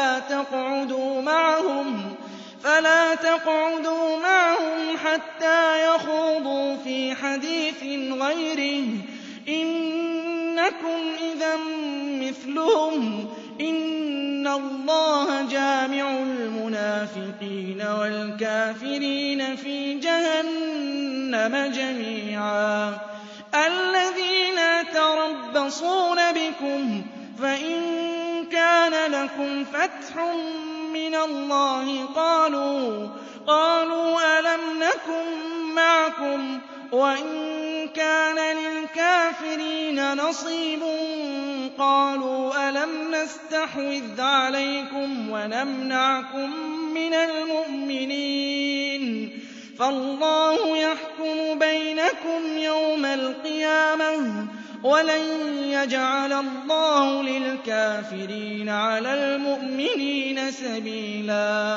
فَلَا تَقْعُدُوا مَعَهُمْ حَتَّىٰ يَخُوضُوا فِي حَدِيثٍ غَيْرِهِ ۚ إِنَّكُمْ إِذًا مِّثْلُهُمْ ۗ إِنَّ اللَّهَ جَامِعُ الْمُنَافِقِينَ وَالْكَافِرِينَ فِي جَهَنَّمَ جَمِيعًا. الَّذِينَ يَتَرَبَّصُونَ بِكُمْ فَإِن كَانَ لَكُمْ فَتْحٌ مِّنَ اللَّهِ قَالُوا أَلَمْ نَكُن مَّعَكُمْ ۚ وَإِن كَانَ لِلْكَافِرِينَ نَصِيبٌ قَالُوا أَلَمْ نَسْتَحْوِذْ عَلَيْكُمْ وَنَمْنَعْكُم مِّنَ الْمُؤْمِنِينَ فَاللَّهُ يَحْكُمُ بَيْنَكُمْ يَوْمَ الْقِيَامَةِ ۚ وَلَن يَجْعَلَ اللَّهُ لِلْكَافِرِينَ عَلَى الْمُؤْمِنِينَ سَبِيلًا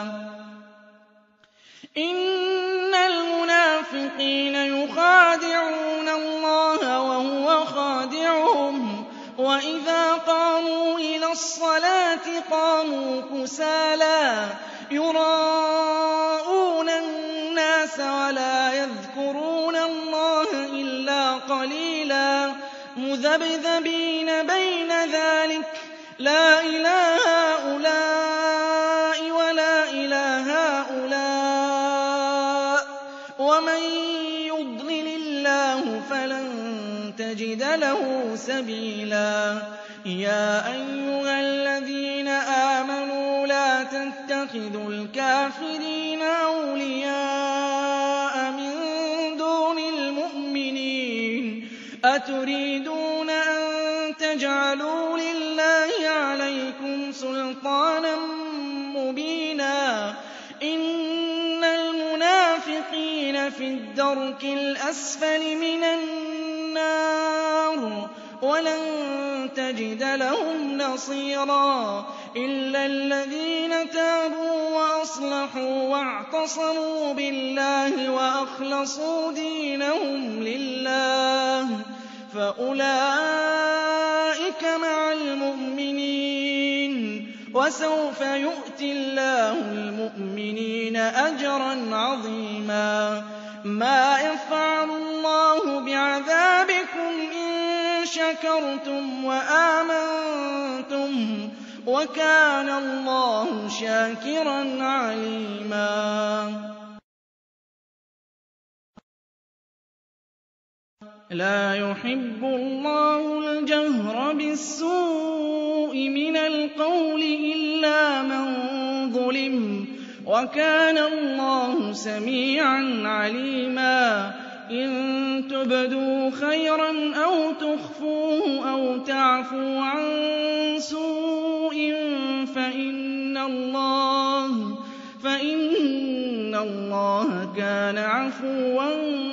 إِنَّ الْمُنَافِقِينَ يُخَادِعُونَ اللَّهَ وَهُوَ خَادِعُهُمْ وَإِذَا قَامُوا إِلَى الصَّلَاةِ قَامُوا كُسَالَىٰ يُرَاءُونَ النَّاسَ وَلَا يَذْكُرُونَ اللَّهَ إِلَّا قَلِيلًا مُّذَبْذَبِينَ بَيْنَ ذَٰلِكَ لَا إِلَىٰ هَٰؤُلَاءِ وَلَا إِلَىٰ هَٰؤُلَاءِ وَمَن يُضْلِلِ اللَّهُ فَلَن تَجِدَ لَهُ سَبِيلًا يَا أَيُّهَا الَّذِينَ آمَنُوا لَا تَتَّخِذُوا الْكَافِرِينَ أَوْلِيَاءَ مِن دُونِ الْمُؤْمِنِينَ أَتُرِيدُونَ أَن تَجْعَلُوا لِلَّهِ عَلَيْكُمْ سُلْطَانًا مُّبِينًا إِنَّ الْمُنَافِقِينَ فِي الدَّرْكِ الْأَسْفَلِ مِنَ النَّارِ وَلَن تَجِدَ لَهُمْ نَصِيرًا إِلَّا الَّذِينَ تَابُوا وَأَصْلَحُوا وَاعْتَصَمُوا بِاللَّهِ وَأَخْلَصُوا دِينَهُمْ لِلَّهِ فَأُولَٰئِكَ مَعَ الْمُؤْمِنِينَ وَسَوْفَ يُؤْتِ اللَّهُ الْمُؤْمِنِينَ أَجْرًا عَظِيمًا مَا يَفْعَلُ اللَّهُ بِعَذَابِكُمْ إِن شَكَرْتُمْ وَآمَنتُمْ وَكَانَ اللَّهُ شَاكِرًا عَلِيمًا لَا يُحِبُّ اللَّهُ الْجَهْرَ بِالسُّوءِ مِنَ الْقَوْلِ إِلَّا مَن ظُلِمَ وَكَانَ اللَّهُ سَمِيعًا عَلِيمًا إِن تُبْدُوا خَيْرًا أَوْ تُخْفُوهُ أَوْ تَعْفُوا عَن سُوءٍ فَإِنَّ اللَّهَ كَانَ عَفُوًّا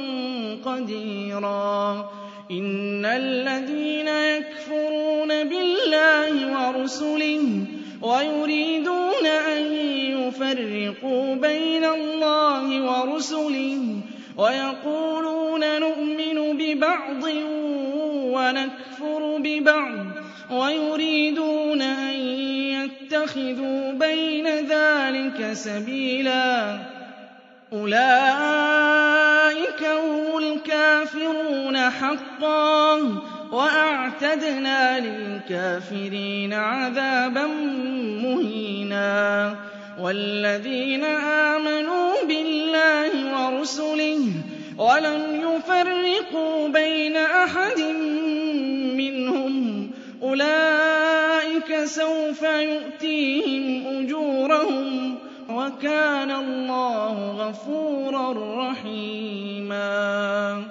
قَدِيرًا إِنَّ الَّذِينَ يَكْفُرُونَ بِاللَّهِ وَرُسُلِهِ وَيُرِيدُونَ أَن يُفَرِّقُوا بَيْنَ اللَّهِ وَرُسُلِهِ وَيَقُولُونَ نُؤْمِنُ بِبَعْضٍ وَنَكْفُرُ بِبَعْضٍ وَيُرِيدُونَ أَن يَتَّخِذُوا بَيْنَ ذَٰلِكَ سَبِيلًا أُولَٰئِكَ هُمُ الْكَافِرُونَ حَقًّا وَأَعْتَدْنَا لِلْكَافِرِينَ عَذَابًا مُّهِينًا وَالَّذِينَ آمَنُوا بِاللَّهِ وَرُسُلِهِ وَلَمْ يُفَرِّقُوا بَيْنَ أَحَدٍ مِّنْهُمْ أُولَٰئِكَ سَوْفَ يُؤْتِيهِمْ أُجُورَهُمْ وَكَانَ اللَّهُ غَفُورًا رَّحِيمًا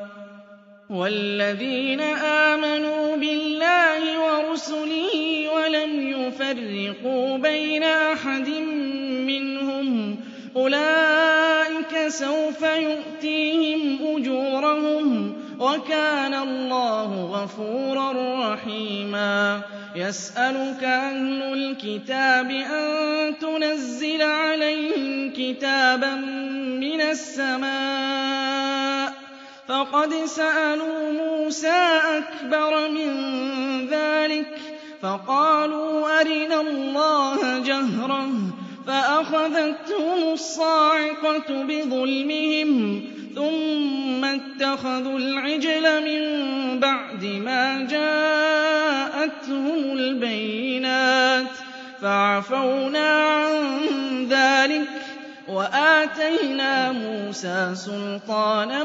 وَالَّذِينَ آمَنُوا بِاللَّهِ وَرُسُلِهِ وَلَمْ يُفَرِّقُوا بَيْنَ أَحَدٍ مِّنْهُمْ أُولَٰئِكَ سَوْفَ يُؤْتِيهِمْ أُجُورَهُمْ وَكَانَ اللَّهُ غَفُورًا رَّحِيمًا يَسْأَلُكَ أَهْلُ الْكِتَابِ أَن تُنَزِّلَ عَلَيْهِمْ كِتَابًا مِّنَ السَّمَاءِ فَقَدْ سَأَلُوا مُوسَىٰ أَكْبَرَ مِن ذَٰلِكَ فَقَالُوا أَرِنَا اللَّهَ جَهْرَةً فَأَخَذَتْهُمُ الصَّاعِقَةُ بِظُلْمِهِمْ ثُمَّ اتَّخَذُوا الْعِجْلَ مِن بَعْدِ مَا جَاءَتْهُمُ الْبَيِّنَاتُ فَعَفَوْنَا عَن ذَٰلِكَ وَآتَيْنَا مُوسَىٰ سُلْطَانًا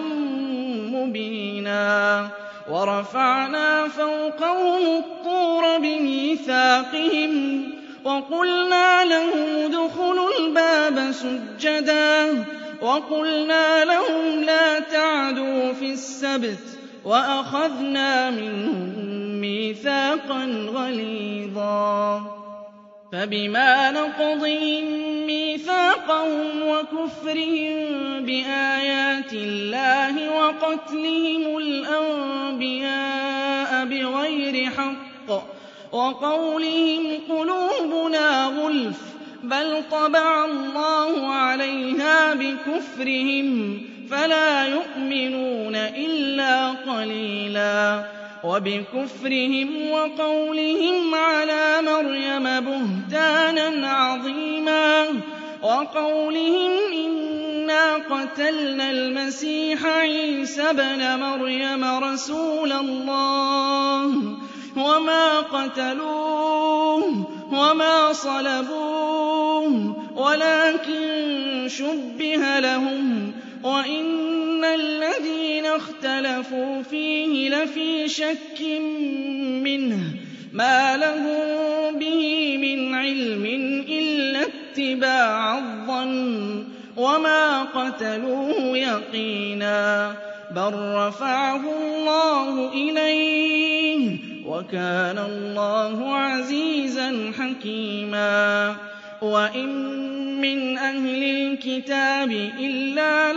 مُّبِينًا وَرَفَعْنَا فَوْقَهُمُ الطُّورَ بِمِيثَاقِهِمْ وَقُلْنَا لَهُمُ ادْخُلُوا الْبَابَ سُجَّدًا وَقُلْنَا لَهُمْ لَا تَعْدُوا فِي السَّبْتِ وَأَخَذْنَا مِنْهُم مِّيثَاقًا غَلِيظًا فَبِمَا نَقْضِهِم مِّيثَاقَهُمْ وَكُفْرِهِم بِآيَاتِ اللَّهِ وَقَتْلِهِمُ الْأَنبِيَاءَ وقولهم قلوبنا غلف بل طبع الله عليها بكفرهم فلا يؤمنون إلا قليلا وبكفرهم وقولهم على مريم بهتانا عظيما وقولهم إنا قتلنا المسيح عيسى ابن مريم رسول الله وما قتلوه وما صلبوه ولكن شبه لهم وإن الذين اختلفوا فيه لفي شك منه ما لهم به من علم إلا اتباع الظن وما قتلوه يقينا بل رفعه الله إليه وكان الله عزيزا حكيما وإن من أهل الكتاب إلا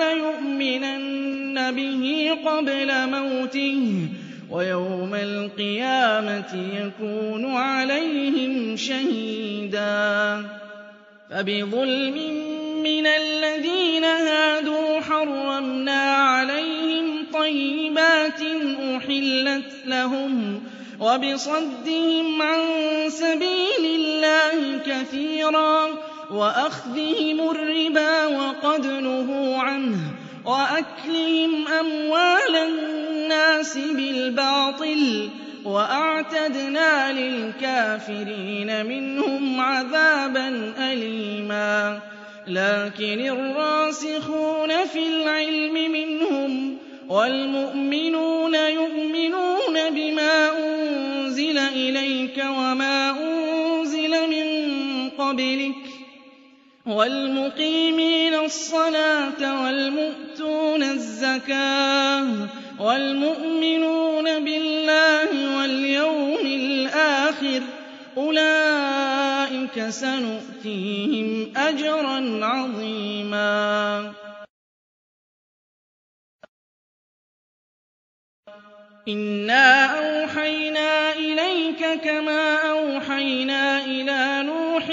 ليؤمنن به قبل موته ويوم القيامة يكون عليهم شهيدا فبظلم من الذين هادوا حرمنا عليهم طيبات أحلت لهم وبصدهم عن سبيل الله كثيرا وأخذهم الربا وقد نهوا عنه وأكلهم أموال الناس بالباطل وأعتدنا للكافرين منهم عذابا أليما لكن الراسخون في العلم منهم والمؤمنون يؤمنون بما أنزل إليك وما أنزل من قبلك والمقيمين الصلاة والمؤتون الزكاة والمؤمنون بالله واليوم الآخر أولئك سنؤتيهم أجرا عظيما إنا أوحينا إليك كما أوحينا إلى نوح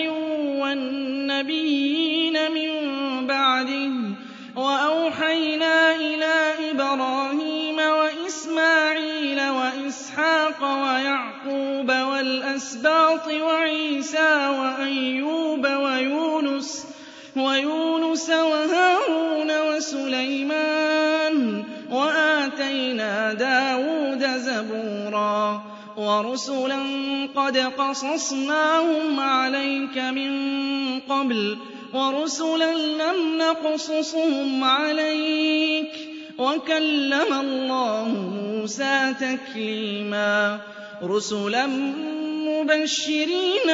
والنبيين من بعده وأوحينا إلى إبراهيم وإسماعيل وإسحاق ويعقوب والأسباط وعيسى وأيوب ويونس وهارون وسليمان وآتينا داود زبورا ورسلا قد قصصناهم عليك من قبل ورسلا لم نقصصهم عليك وكلم الله موسى تكليما رسلا مبشرين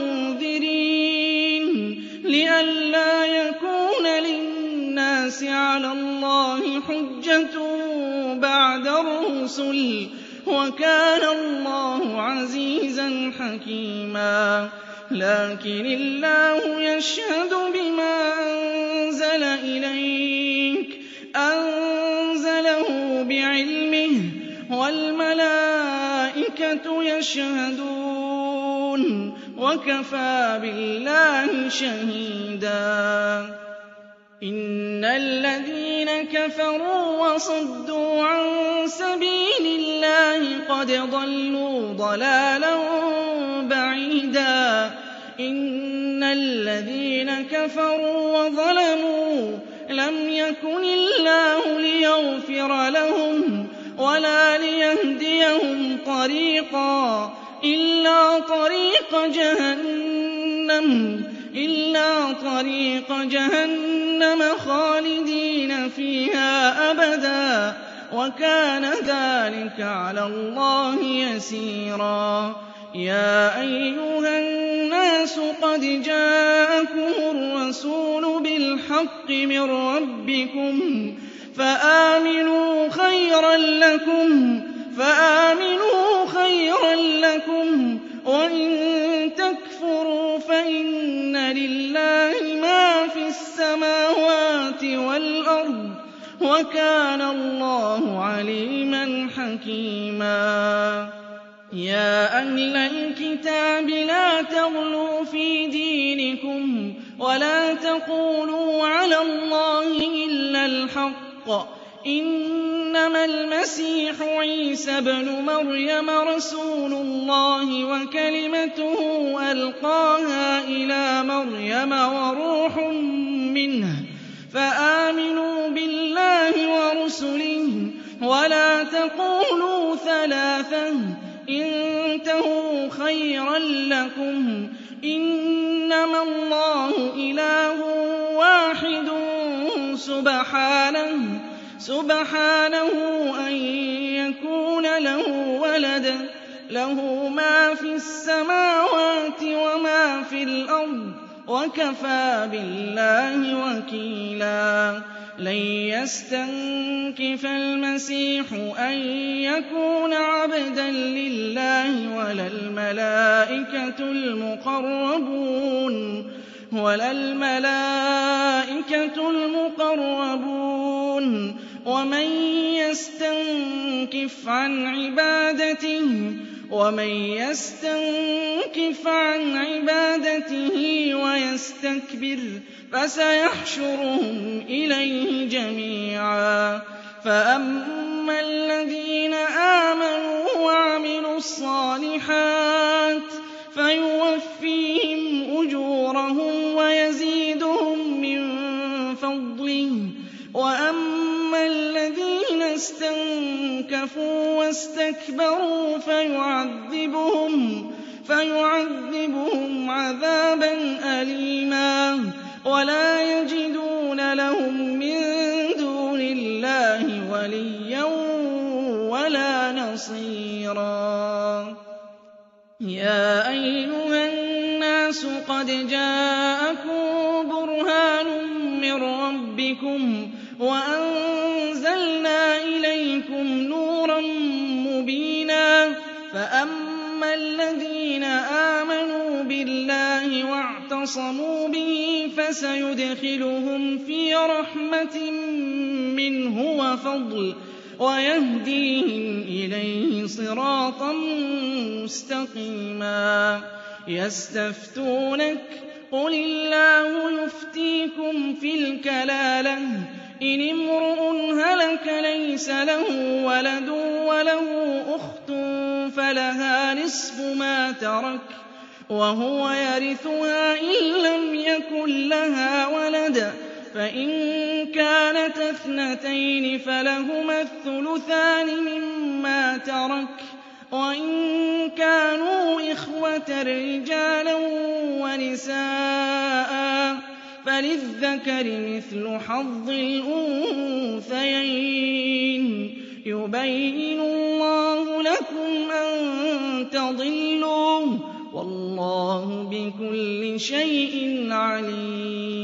ومنذرين لئلا يكون للناس على الله حجة بعد الرسل وكان الله عزيزا حكيما لكن الله يشهد بما أنزل إليك أنزله بعلمه والملائكة يشهدون وكفى بالله شهيدا إن الذين كفروا وصدوا عن سبيل الله قد ضلوا ضلالا بعيدا إن الذين كفروا وظلموا لم يكن الله ليغفر لهم ولا ليهديهم طريقا إلا طريق جهنم خالدين فيها أبدا وكان ذلك على الله يسيرا يا أيها الناس قد جاءكم الرسول بالحق من ربكم فآمنوا خيرا لكم وإن تكفروا فإن لله ما في السماوات والأرض وكان الله عليما حكيما يَا أَهْلَ الْكِتَابِ لَا تَغْلُوا فِي دِينِكُمْ وَلَا تَقُولُوا عَلَى اللَّهِ إِلَّا الْحَقَّ ۚ إِنَّمَا الْمَسِيحُ عِيسَى ابْنُ مَرْيَمَ رَسُولُ اللَّهِ وَكَلِمَتُهُ أَلْقَاهَا إِلَىٰ مَرْيَمَ وَرُوحٌ مِّنْهُ ۖ فَآمِنُوا بِاللَّهِ وَرُسُلِهِ وَلَا تَقُولُوا ثَلَاثَةٌ ۚ انتهوا خيرا لكم، إنما الله إله واحد سبحانه أن يكون له ولد، له ما في السماوات وما في الأرض، وكفى بالله وكيلا. لن يستنكف المسيح أن يكون عبدا لله ولا الملائكة المقربون، ومن يستنكف عن عبادته ويستكبر فسيحشرهم إليه جميعا. فأما الذين آمنوا وعملوا الصالحات فيوفيهم أجورهم ويزيدهم من فضله، وأما الذين استنكفوا واستكبروا فيعذبهم عذابا أليما، ولا يجدون لهم من دون الله وليا ولا نصيرا. يا أيها الناس قد جاءكم برهان من ربكم وأنزلنا إليكم نورا مبينا. فأما الذين آمنوا بالله واعتصموا به فسيدخلهم في رحمة منه وفضل ويهديهم إليه صراطا مستقيما. يستفتونك قل الله يفتيكم في الكلالة إن امرؤ هلك ليس له ولد وله أخت فلها نصف ما ترك وهو يرثها إن لم يكن لها ولد، فإن كانت اثنتين فلهما الثلثان مما ترك، وإن كانوا إخوة رجالا ونساء فللذكر مثل حظ الأنثيين. يبين الله لكم أن تضلوا، والله بكل شيء عليم.